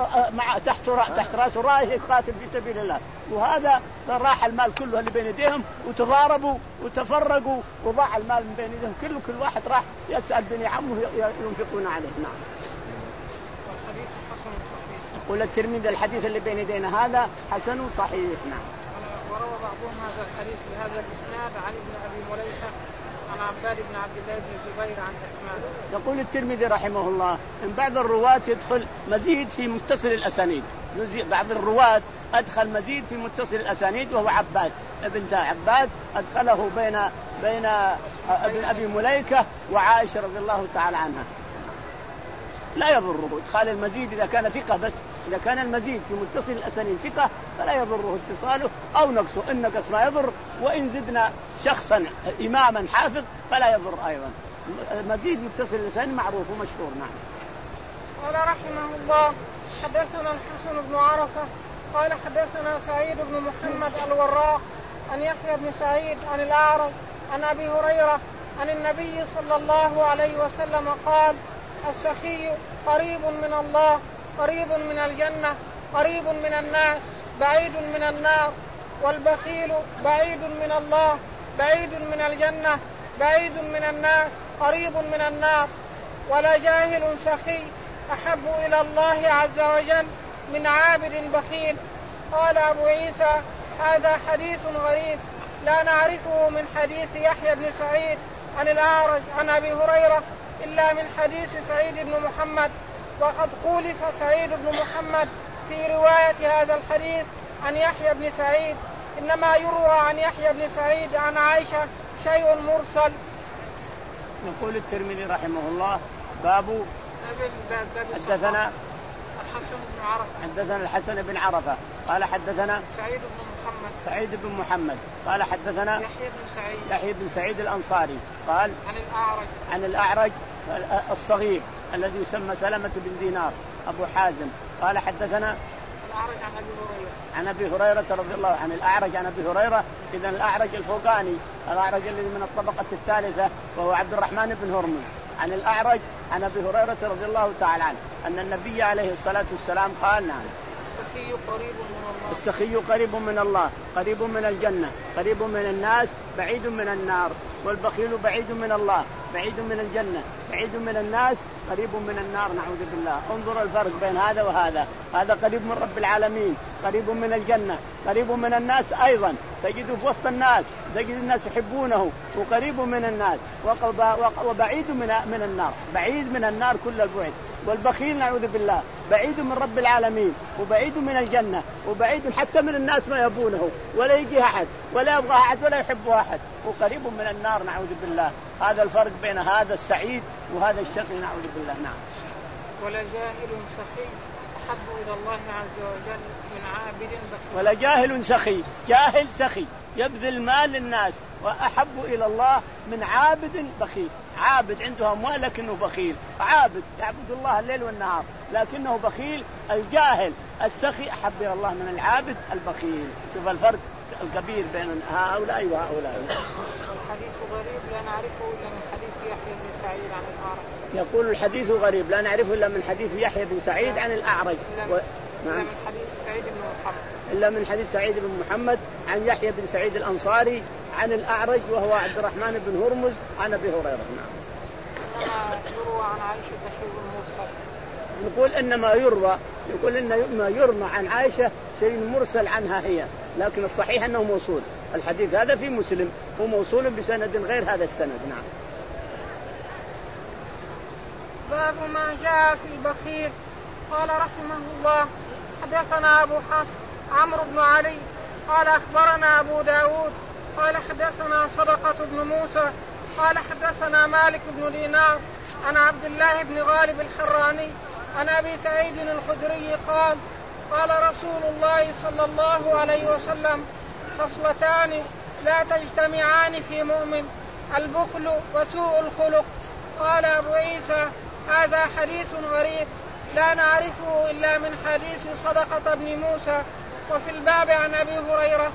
مع تحت تحت رأسه رايه يقاتل في سبيل الله. وهذا راح المال كله اللي بين يديهم وتضاربوا وتفرقوا وضاع المال من بين يديهم كله، كل واحد راح يسأل بني عمه ينفقون عليه. نعم. يقول الترمذي الحديث اللي بين يدينا هذا حسن صحيح. نعم. وروى بعضهم هذا الحديث بهذا الإسناد عن ابن أبي مليكة عن عباد بن عبد الله بن الزبير عن أسماء. يقول الترمذي رحمه الله إن بعض الرواة يدخل مزيد في متصل الأسانيد، بعض الرواة أدخل مزيد في متصل الأسانيد وهو عباد ابن عباد أدخله بين بين ابن أبي مليكة وعائشة رضي الله تعالى عنها. لا يضره إدخال المزيد إذا كان ثقة، بس إذا كان المزيد في متصل الأسانيد ثقة فلا يضره اتصاله أو نقصه، إن نقص ما يضر، وإن زدنا شخصا إماما حافظ فلا يضر أيضا. المزيد متصل الأسانيد معروف ومشهور. نعم. قال رحمه الله حدثنا الحسن بن عرفة قال حدثنا سعيد بن محمد الوراق عن يحيى بن سعيد عن الأعرج عن أبي هريرة عن النبي صلى الله عليه وسلم قال السخي قريب من الله، قريب من الجنة، قريب من الناس، بعيد من النار. والبخيل بعيد من الله، بعيد من الجنة، بعيد من الناس، قريب من النار. ولا جاهل سخي أحب إلى الله عز وجل من عابد بخيل. قال أبو عيسى هذا حديث غريب. لا نعرفه من حديث يحيى بن سعيد عن الأعرج عن أبي هريرة إلا من حديث سعيد بن محمد. وقد خولف سعيد بن محمد في رواية هذا الحديث عن يحيى بن سعيد، إنما يروى عن يحيى بن سعيد عن عائشة شيء مرسل. يقول الترمذي رحمه الله باب حدثنا الحسن بن عرفة حدثنا الحسن بن عرفة قال حدثنا سعيد بن محمد سعيد بن محمد قال حدثنا يحيى بن سعيد يحيى بن سعيد الأنصاري قال عن الأعرج عن الأعرج الصغير الذي يسمى سلمة بن دينار أبو حازم قال حدثنا الأعرج عن أبي هريرة عن أبي هريرة رضي الله عنه. الأعرج عن أبي هريرة، إذن الأعرج الفوقاني، الأعرج الذي من الطبقة الثالثة وهو عبد الرحمن بن هرمز. عن الأعرج عن أبي هريرة رضي الله تعالى عنه أن النبي عليه الصلاة والسلام قال نعم السخي قريب من الله السخي قريب من الله قريب من الجنة قريب من الناس بعيد من النار، والبخيل بعيد من الله بعيد من الجنة بعيد من الناس قريب من النار نعوذ بالله. انظر الفرق بين هذا وهذا، هذا قريب من رب العالمين قريب من الجنة قريب من الناس أيضا، تجده في وسط الناس تجد الناس يحبونه وقريب من الناس وبعيد من النار بعيد من النار كل البعد. والبخيل نعوذ بالله بعيد من رب العالمين وبعيد من الجنة وبعيد حتى من الناس ما يبونه ولا يجي أحد ولا يبغى أحد ولا يحبه أحد وقريب من النار نعوذ بالله. هذا الفرق بين هذا السعيد وهذا الشقي نعوذ بالله. نعم. ولا جاهل سخي أحب إلى الله عز وجل من عابد بخيل. ولا جاهل سخي، جاهل سخي يبذل مال للناس وأحب إلى الله من عابد بخيل. عابد عنده أموال لكنه بخيل، عابد يعبد الله الليل والنهار لكنه بخيل. الجاهل السخي أحب إلى الله من العابد البخيل. شوف الفرق الكبير بين هؤلاء وهؤلاء. الحديث غريب لا نعرفه إلا من حديث يحيى بن سعيد عن الأعرج. يقول الحديث غريب لا نعرفه إلا من حديث يحيى بن سعيد عن الأعرج و... إلا من حديث سعيد بن محمد إلا من حديث سعيد بن محمد عن يحيى بن سعيد الأنصاري عن الأعرج وهو عبد الرحمن بن هرمز عن أبي هريرة. نعم. إنما يروى عن عائشة شيء مرسل. نقول إنما يروى يقول إن ما يروى عن عائشة شيء مرسل عنها هي، لكن الصحيح أنه موصول. الحديث هذا في مسلم هو موصول بسند غير هذا السند. نعم. باب ما جاء في البخيل. قال رحمه الله حدثنا أبو حفص عمرو بن علي قال أخبرنا أبو داود قال حدثنا صدقة بن موسى قال حدثنا مالك بن دينار عن عبد الله بن غالب الحراني عن أبي سعيد الخدري قال قال رسول الله صلى الله عليه وسلم خصلتان لا تجتمعان في مؤمن البخل وسوء الخلق. قال أبو عيسى هذا حديث غريب لا نعرفه إلا من حديث صدقة بن موسى. وفي الباب عن أبي هريرة.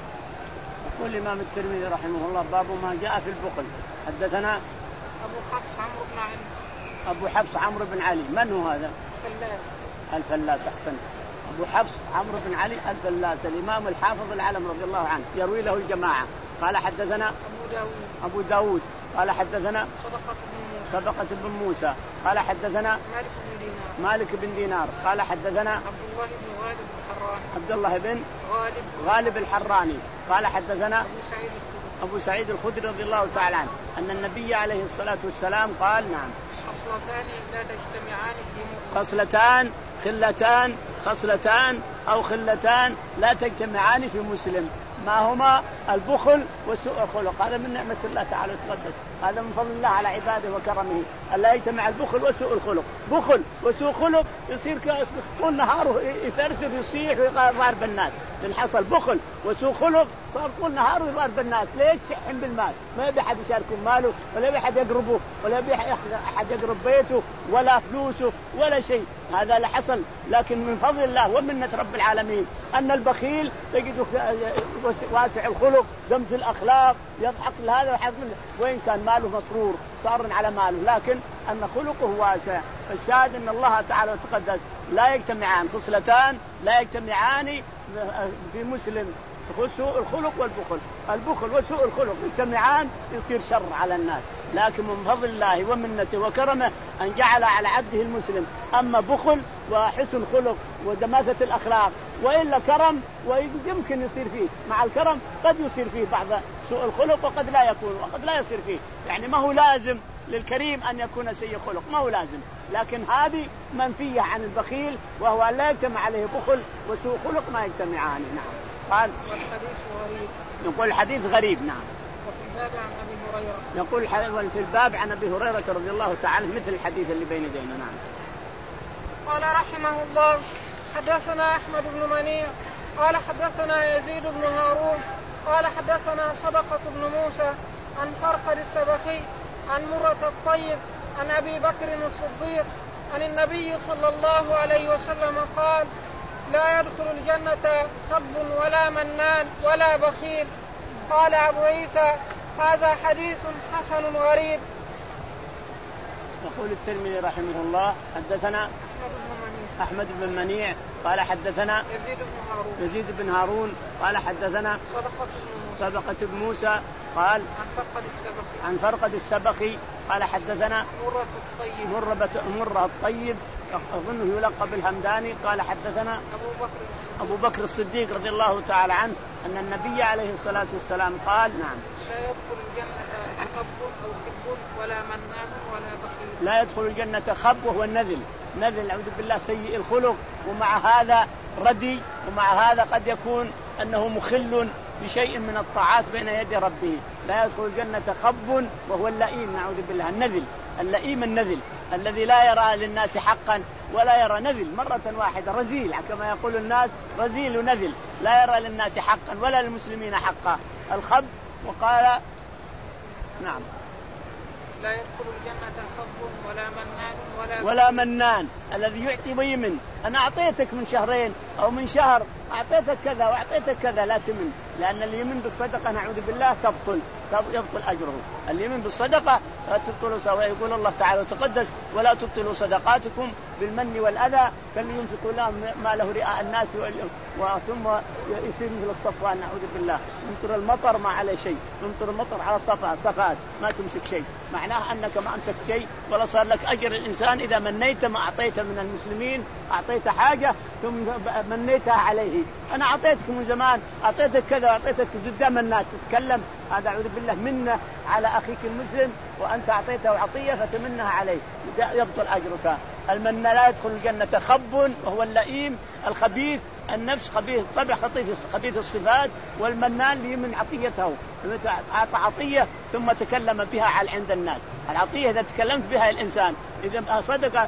يقول الإمام الترمذي رحمه الله باب ما جاء في البخل. حدثنا أبو حفص عمرو بن علي أبو حفص عمرو بن علي. من هو هذا؟ الفلاس. الفلاس أحسن. أبو حفص عمرو بن علي الفلاس الإمام الحافظ العلم رضي الله عنه يروي له الجماعة. قال حدثنا أبو داود أبو داود قال حدثنا صدقة بن موسى صدقة بن موسى قال حدثنا مالك بن دينار مالك بن دينار قال حدثنا عبد الله بن غالب الحراني عبد الله بن غالب غالب الحراني قال حدثنا أبو سعيد الخدري أبو سعيد الخدري رضي الله تعالى عنه أن النبي عليه الصلاة والسلام قال نعم خصلتان لا تجتمعان في مؤمن خصلتان خلتان خصلتان أو خلتان لا تجتمعان في مسلم. ما هما؟ البخل وسوء الخلق. هذا من نعمة الله تعالى وتقدس، هذا من فضل الله على عباده وكرمه ألا يجتمع البخل وسوء الخلق. بخل وسوء خلق يصير طول نهاره يثرثر يصيح ويضرب الناس. من حصل بخل وسوء خلق صار طول نهاره يضرب الناس. ليش؟ شحن بالمال، ما يبي أحد يشاركه ماله ولا يبي أحد يقربه ولا يبي أحد يقرب بيته ولا فلوسه ولا شيء. هذا اللي حصل. لكن من فضل الله ومنة رب العالمين أن البخيل تجده واسع الخلق دمج الأخلاق يضحك لهذا ويضحك منه، وإن كان ماله مسرور صار على ماله، لكن أن خلقه واسع. فالشاهد أن الله تعالى وتقدس لا يجتمعان خصلتان لا يجتمعان في مسلم سوء الخلق والبخل. البخل وسوء الخلق يجتمعان يصير شر على الناس، لكن من فضل الله ومنته وكرمه أن جعل على عبده المسلم أما بخل وحسن خلق ودماثة الأخلاق، وإلا كرم ويمكن يصير فيه مع الكرم قد يصير فيه بعض سوء الخلق وقد لا يكون وقد لا يصير فيه. يعني ما هو لازم للكريم أن يكون سيء خلق، ما هو لازم، لكن هذه منفية عن البخيل وهو أن لا يجتمع عليه بخل وسوء خلق ما يجتمعان. نعم. قال والحديث غريب. يقول الحديث غريب. نعم. وفي الباب عن أبي هريرة. يقول في الباب عن أبي هريرة رضي الله تعالى مثل الحديث اللي بين يدينا. نعم. قال رحمه الله حدثنا أحمد بن منيع قال حدثنا يزيد بن هارون قال حدثنا صدقة بن موسى عن فرقد السبخي عن مرة الطيب عن أبي بكر الصديق عن النبي صلى الله عليه وسلم قال لا يدخل الجنة خب ولا منان ولا بخيل. قال أبو عيسى هذا حديث حسن غريب. يقول الترمذي رحمه الله حدثنا أحمد بن منيع قال حدثنا يزيد بن هارون, يزيد بن هارون قال حدثنا صدقة بن موسى قال عن فرقد السبخي عن فرقد السبخي قال حدثنا مرة الطيب مرة, مرة الطيب أظنه يلقب الهمداني قال حدثنا أبو بكر أبو بكر الصديق رضي الله تعالى عنه أن النبي عليه الصلاة والسلام قال نعم لا يدخل الجنة خب أو كب ولا منان ولا بخيل. لا يدخل الجنة خب وهو النذل، نذل نعوذ بالله سيء الخلق، ومع هذا ردي، ومع هذا قد يكون أنه مخل بشيء من الطاعات بين يدي ربه. لا يدخل الجنة خب وهو اللئيم نعوذ بالله النذل، اللئيم النذل الذي لا يرى للناس حقا ولا يرى نذل مرة واحدة رزيل كما يقول الناس رزيل ونذل لا يرى للناس حقا ولا للمسلمين حقا الخب. وقال نعم لا يدخل الجنة خب ولا منان ولا ولا منان الذي يعطي ويمن. أنا أعطيتك من شهرين أو من شهر أعطيتك كذا وأعطيتك كذا لا تمن، لأن اليمين بالصدقة نعوذ بالله تبطل يبطل أجره. اليمين بالصدقة لا تبطلوا سواء. يقول الله تعالى وتقدس ولا تبطلوا صدقاتكم بالمن والأذى كالذي ينفق له ما له رئاء الناس ثم يصير مثل الصفوان نعوذ بالله. يمطر المطر ما عليه شيء، يمطر المطر على الصفا صفات ما تمسك شيء، معناه أنك ما أمسكت شيء ولا صار لك أجر. الإنسان إذا منيت ما أعطيت من المسلمين أعطيت حاجة ثم منيتها عليه. أنا أعطيتك من زمان أعطيتك كذا أعطيتك قدام الناس تتكلم، هذا أعوذ بالله منه على أخيك المسلم وأنت أعطيته عطية فتمنها عليه يبطل أجرك. المن لا يدخل الجنة خب وهو اللئيم الخبيث النفس خبيث الطبع خبيث الصفات، والمنان ليمن عطيته أعطى عطية ثم تكلم بها على عند الناس. العطية إذا تكلمت بها الإنسان إذا صدق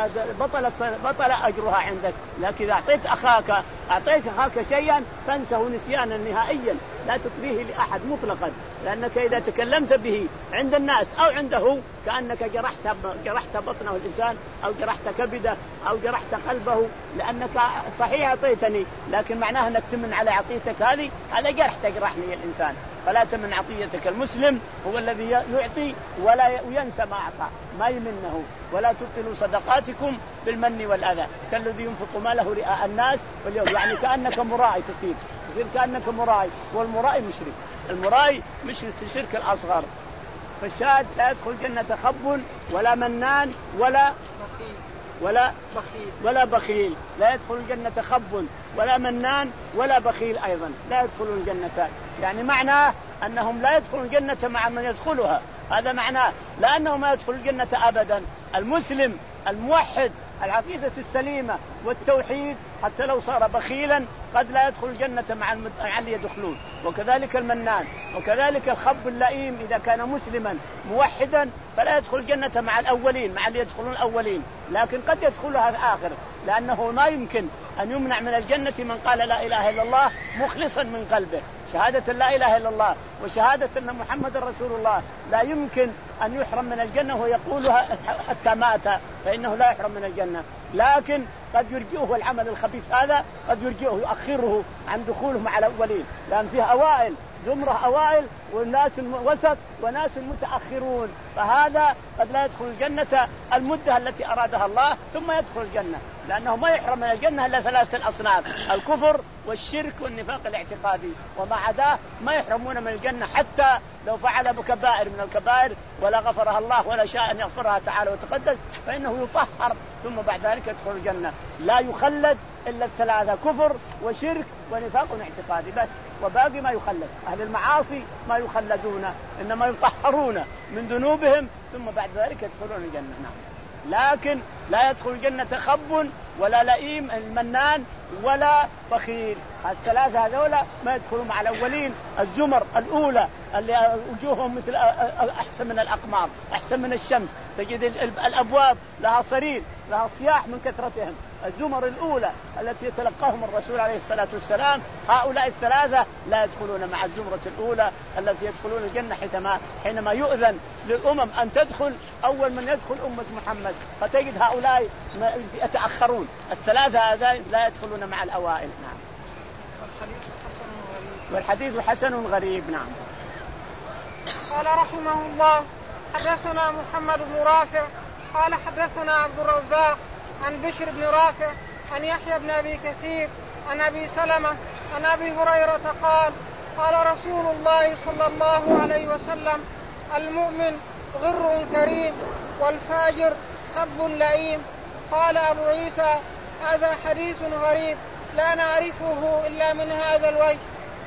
بطل بطل أجرها عندك، لكن إذا أعطيت أخاك أعطيت أخاك شيئا فانسه نسيانا نهائيا لا تطريه لأحد مطلقا، لأنك إذا تكلمت به عند الناس أو عنده كأنك جرحت جرحت بطنه الإنسان أو جرحت كبده أو جرحت قلبه، لأنك صحيح أعطيتني لكن معناه أنك تمن على عطيتك هذه هذا جرح تجرحني الإنسان. فلا تمن عطيتك. المسلم هو الذي يعطي ولا ينسى ما أعطى ما يمنه. ولا تبطلوا صدقاتكم بالمن والأذى كالذي ينفق ماله رئاء الناس واليوم، يعني كأنك مراعي تصير تصير كأنك مراعي، والمراعي مشرك، المراعي مشرك في الشرك الأصغر. فالشاهد لا يدخل الجنة خب ولا منان ولا بخيل ولا بخيل ولا بخيل. لا يدخل الجنة خب ولا منان ولا بخيل أيضا لا يدخلون الجنة. يعني معناه أنهم لا يدخلون الجنة مع من يدخلها، هذا معناه لأنهم ما يدخل الجنة أبدا. المسلم الموحد العقيدة السليمة والتوحيد حتى لو صار بخيلا قد لا يدخل الجنة مع اللي يدخلون. وكذلك المنان وكذلك الخب اللئيم إذا كان مسلما موحدا فلا يدخل الجنة مع الأولين مع اللي يدخلون الأولين، لكن قد يدخلها الآخر، لأنه ما يمكن أن يمنع من الجنة من قال لا إله إلا الله مخلصا من قلبه. شهادة لا إله إلا الله وشهادة أن محمد رسول الله لا يمكن أن يحرم من الجنة ويقولها حتى مات فإنه لا يحرم من الجنة، لكن قد يرجئه العمل الخبيث هذا قد يرجئه يؤخره عن دخوله مع الأولين، لأن فيه أوائل زمرة أوائل والناس وسط وناس متأخرون، فهذا قد لا يدخل الجنة المدة التي أرادها الله ثم يدخل الجنة، لأنه ما يحرم من الجنة إلا ثلاثة الأصناف: الكفر والشرك والنفاق الاعتقادي، وما عداه ما يحرمون من الجنة حتى لو فعل بكبائر من الكبائر ولا غفرها الله ولا شاء أن يغفرها تعالى وتقدس، فإنه يطهر ثم بعد ذلك يدخل الجنة. لا يخلد إلا الثلاثة: كفر وشرك ونفاق اعتقادي بس، وباقي ما يخلد. أهل المعاصي ما يخلدون، إنما يطهرون من ذنوبهم ثم بعد ذلك يدخلون الجنة. نعم. لكن لا يدخل الجنة خب ولا لئيم المنان ولا بخيل، الثلاثة هذولا ما يدخلون مع الأولين الزمر الأولى اللي وجوههم مثل أحسن من الأقمار، أحسن من الشمس، تجد الأبواب لها صرير، لها صياح من كثرتهم. الزمر الأولى التي يتلقاهم الرسول عليه الصلاة والسلام، هؤلاء الثلاثة لا يدخلون مع الزمرة الأولى التي يدخلون الجنة حينما حينما يؤذن للأمم أن تدخل. أول من يدخل أمة محمد، فتجد هؤلاء يتأخرون. الثلاثة هذا لا يدخلون مع الأوائل. نعم. والحديث حسن غريب. نعم. قال رحمه الله: حدثنا محمد بن رافع قال حدثنا عبد الرزاق عن بشر بن رافع عن يحيى بن أبي كثير عن أبي سلمة عن أبي هريرة قال: قال رسول الله صلى الله عليه وسلم: المؤمن غر كريم والفاجر حب لئيم. قال أبو عيسى: هذا حديث غريب لا نعرفه إلا من هذا الوجه.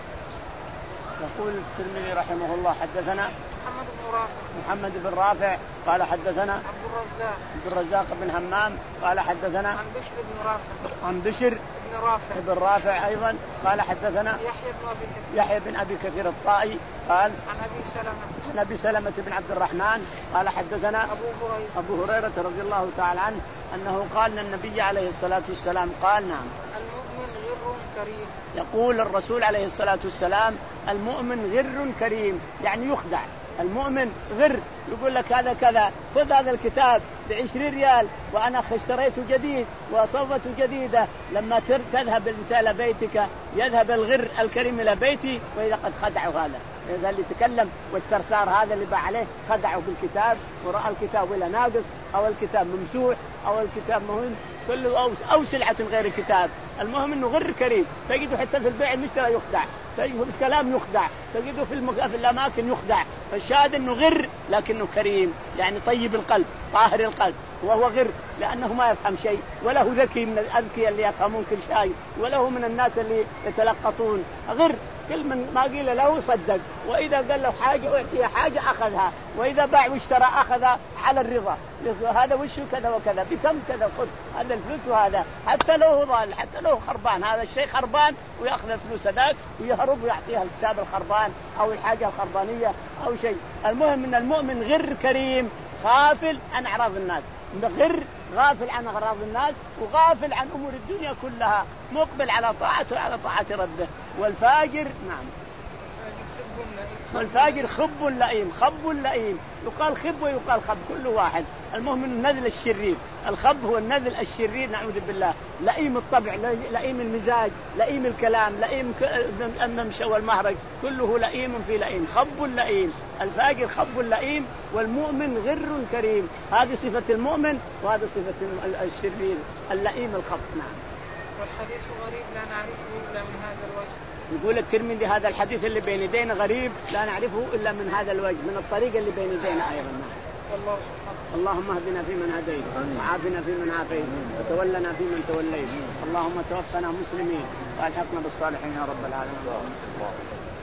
يقول الترمذي رحمه الله: حدثنا محمد بن رافع محمد بن رافع قال حدثنا عبد الرزاق عبد الرزاق بن همام قال حدثنا عن بشر بن رافع عن بشر بن رافع بن رافع أيضا قال حدثنا يحيى بن أبي كثير يحيى بن أبي كثير الطائي قال عن أبي سلمة عن أبي سلمة بن عبد الرحمن قال حدثنا أبو هريرة أبو هريرة رضي الله تعالى عنه أنه قال أن النبي عليه الصلاة والسلام قال: نعم، المؤمن غر كريم. يقول الرسول عليه الصلاة والسلام: المؤمن غر كريم، يعني يخدع. المؤمن غر، يقول لك هذا كذا، خذ هذا الكتاب بعشرين ريال وأنا اشتريته جديد وصوبته جديدة. لما تذهب الإنسان بيتك يذهب الغر الكريم إلى بيتي وإذا قد خدعوا هذا. إذا اللي تكلم والثرثار هذا اللي باع عليه خدعوا بالكتاب ورأى الكتاب ولا ناقص أو الكتاب ممسوح أو الكتاب مهم كله أو, أو سلعة غير الكتاب. المهم إنه غر كريم، تجده حتى في البيع المشترى يخدع، تجده في الكلام يخدع، تجده في, المك... في الأماكن يخدع. فالشاهد إنه غر لكنه كريم، يعني طيب القلب طاهر القلب، وهو غر لأنه ما يفهم شيء، ولا هو ذكي من الأذكياء اللي يفهمون كل شيء، ولا هو من الناس اللي يتلقطون. غر كل من ما قيل له صدق، وإذا قال له حاجة أعطيه حاجة أخذها، وإذا باع واشترى أخذها على الرضا. هذا وشه كذا وكذا بكم كذا، خذ هذا الفلوس وهذا، حتى لو هو ضال حتى لو خربان، هذا الشيء خربان ويأخذ الفلوس هذاك ويهرب ويعطيها الكتاب الخربان أو الحاجة الخربانية أو شيء. المهم أن المؤمن غر كريم غافل عن أعراض الناس، غر غافل عن أغراض الناس وغافل عن أمور الدنيا كلها، مقبل على طاعته وعلى طاعة ربه. والفاجر نعم والفاجر خب لئيم، خب لئيم، يقال خب ويقال خب كل واحد. المهم النذل الشرير، الخب هو النذل الشرير نعوذ بالله، لئيم الطبع، لئيم المزاج، لئيم الكلام، لئيم الممشى والمهرج، كله لئيم في لئيم، خب لئيم. الفاجر خب لئيم والمؤمن غر كريم، هذه صفة المؤمن وهذه صفة الشرير اللئيم الخب. نعم. والحديث غريب لا نعرفه إلا من هذا الوجه. يقول الترمذي هذا الحديث اللي بين يدينا غريب لا نعرفه إلا من هذا الوجه، من الطريق اللي بين يدينا أيضا. والله اللهم اهدنا فيمن هديت وعافنا فيمن عافيت وتولنا فيمن توليت، اللهم توفنا مسلمين والحقنا بالصالحين يا رب العالمين.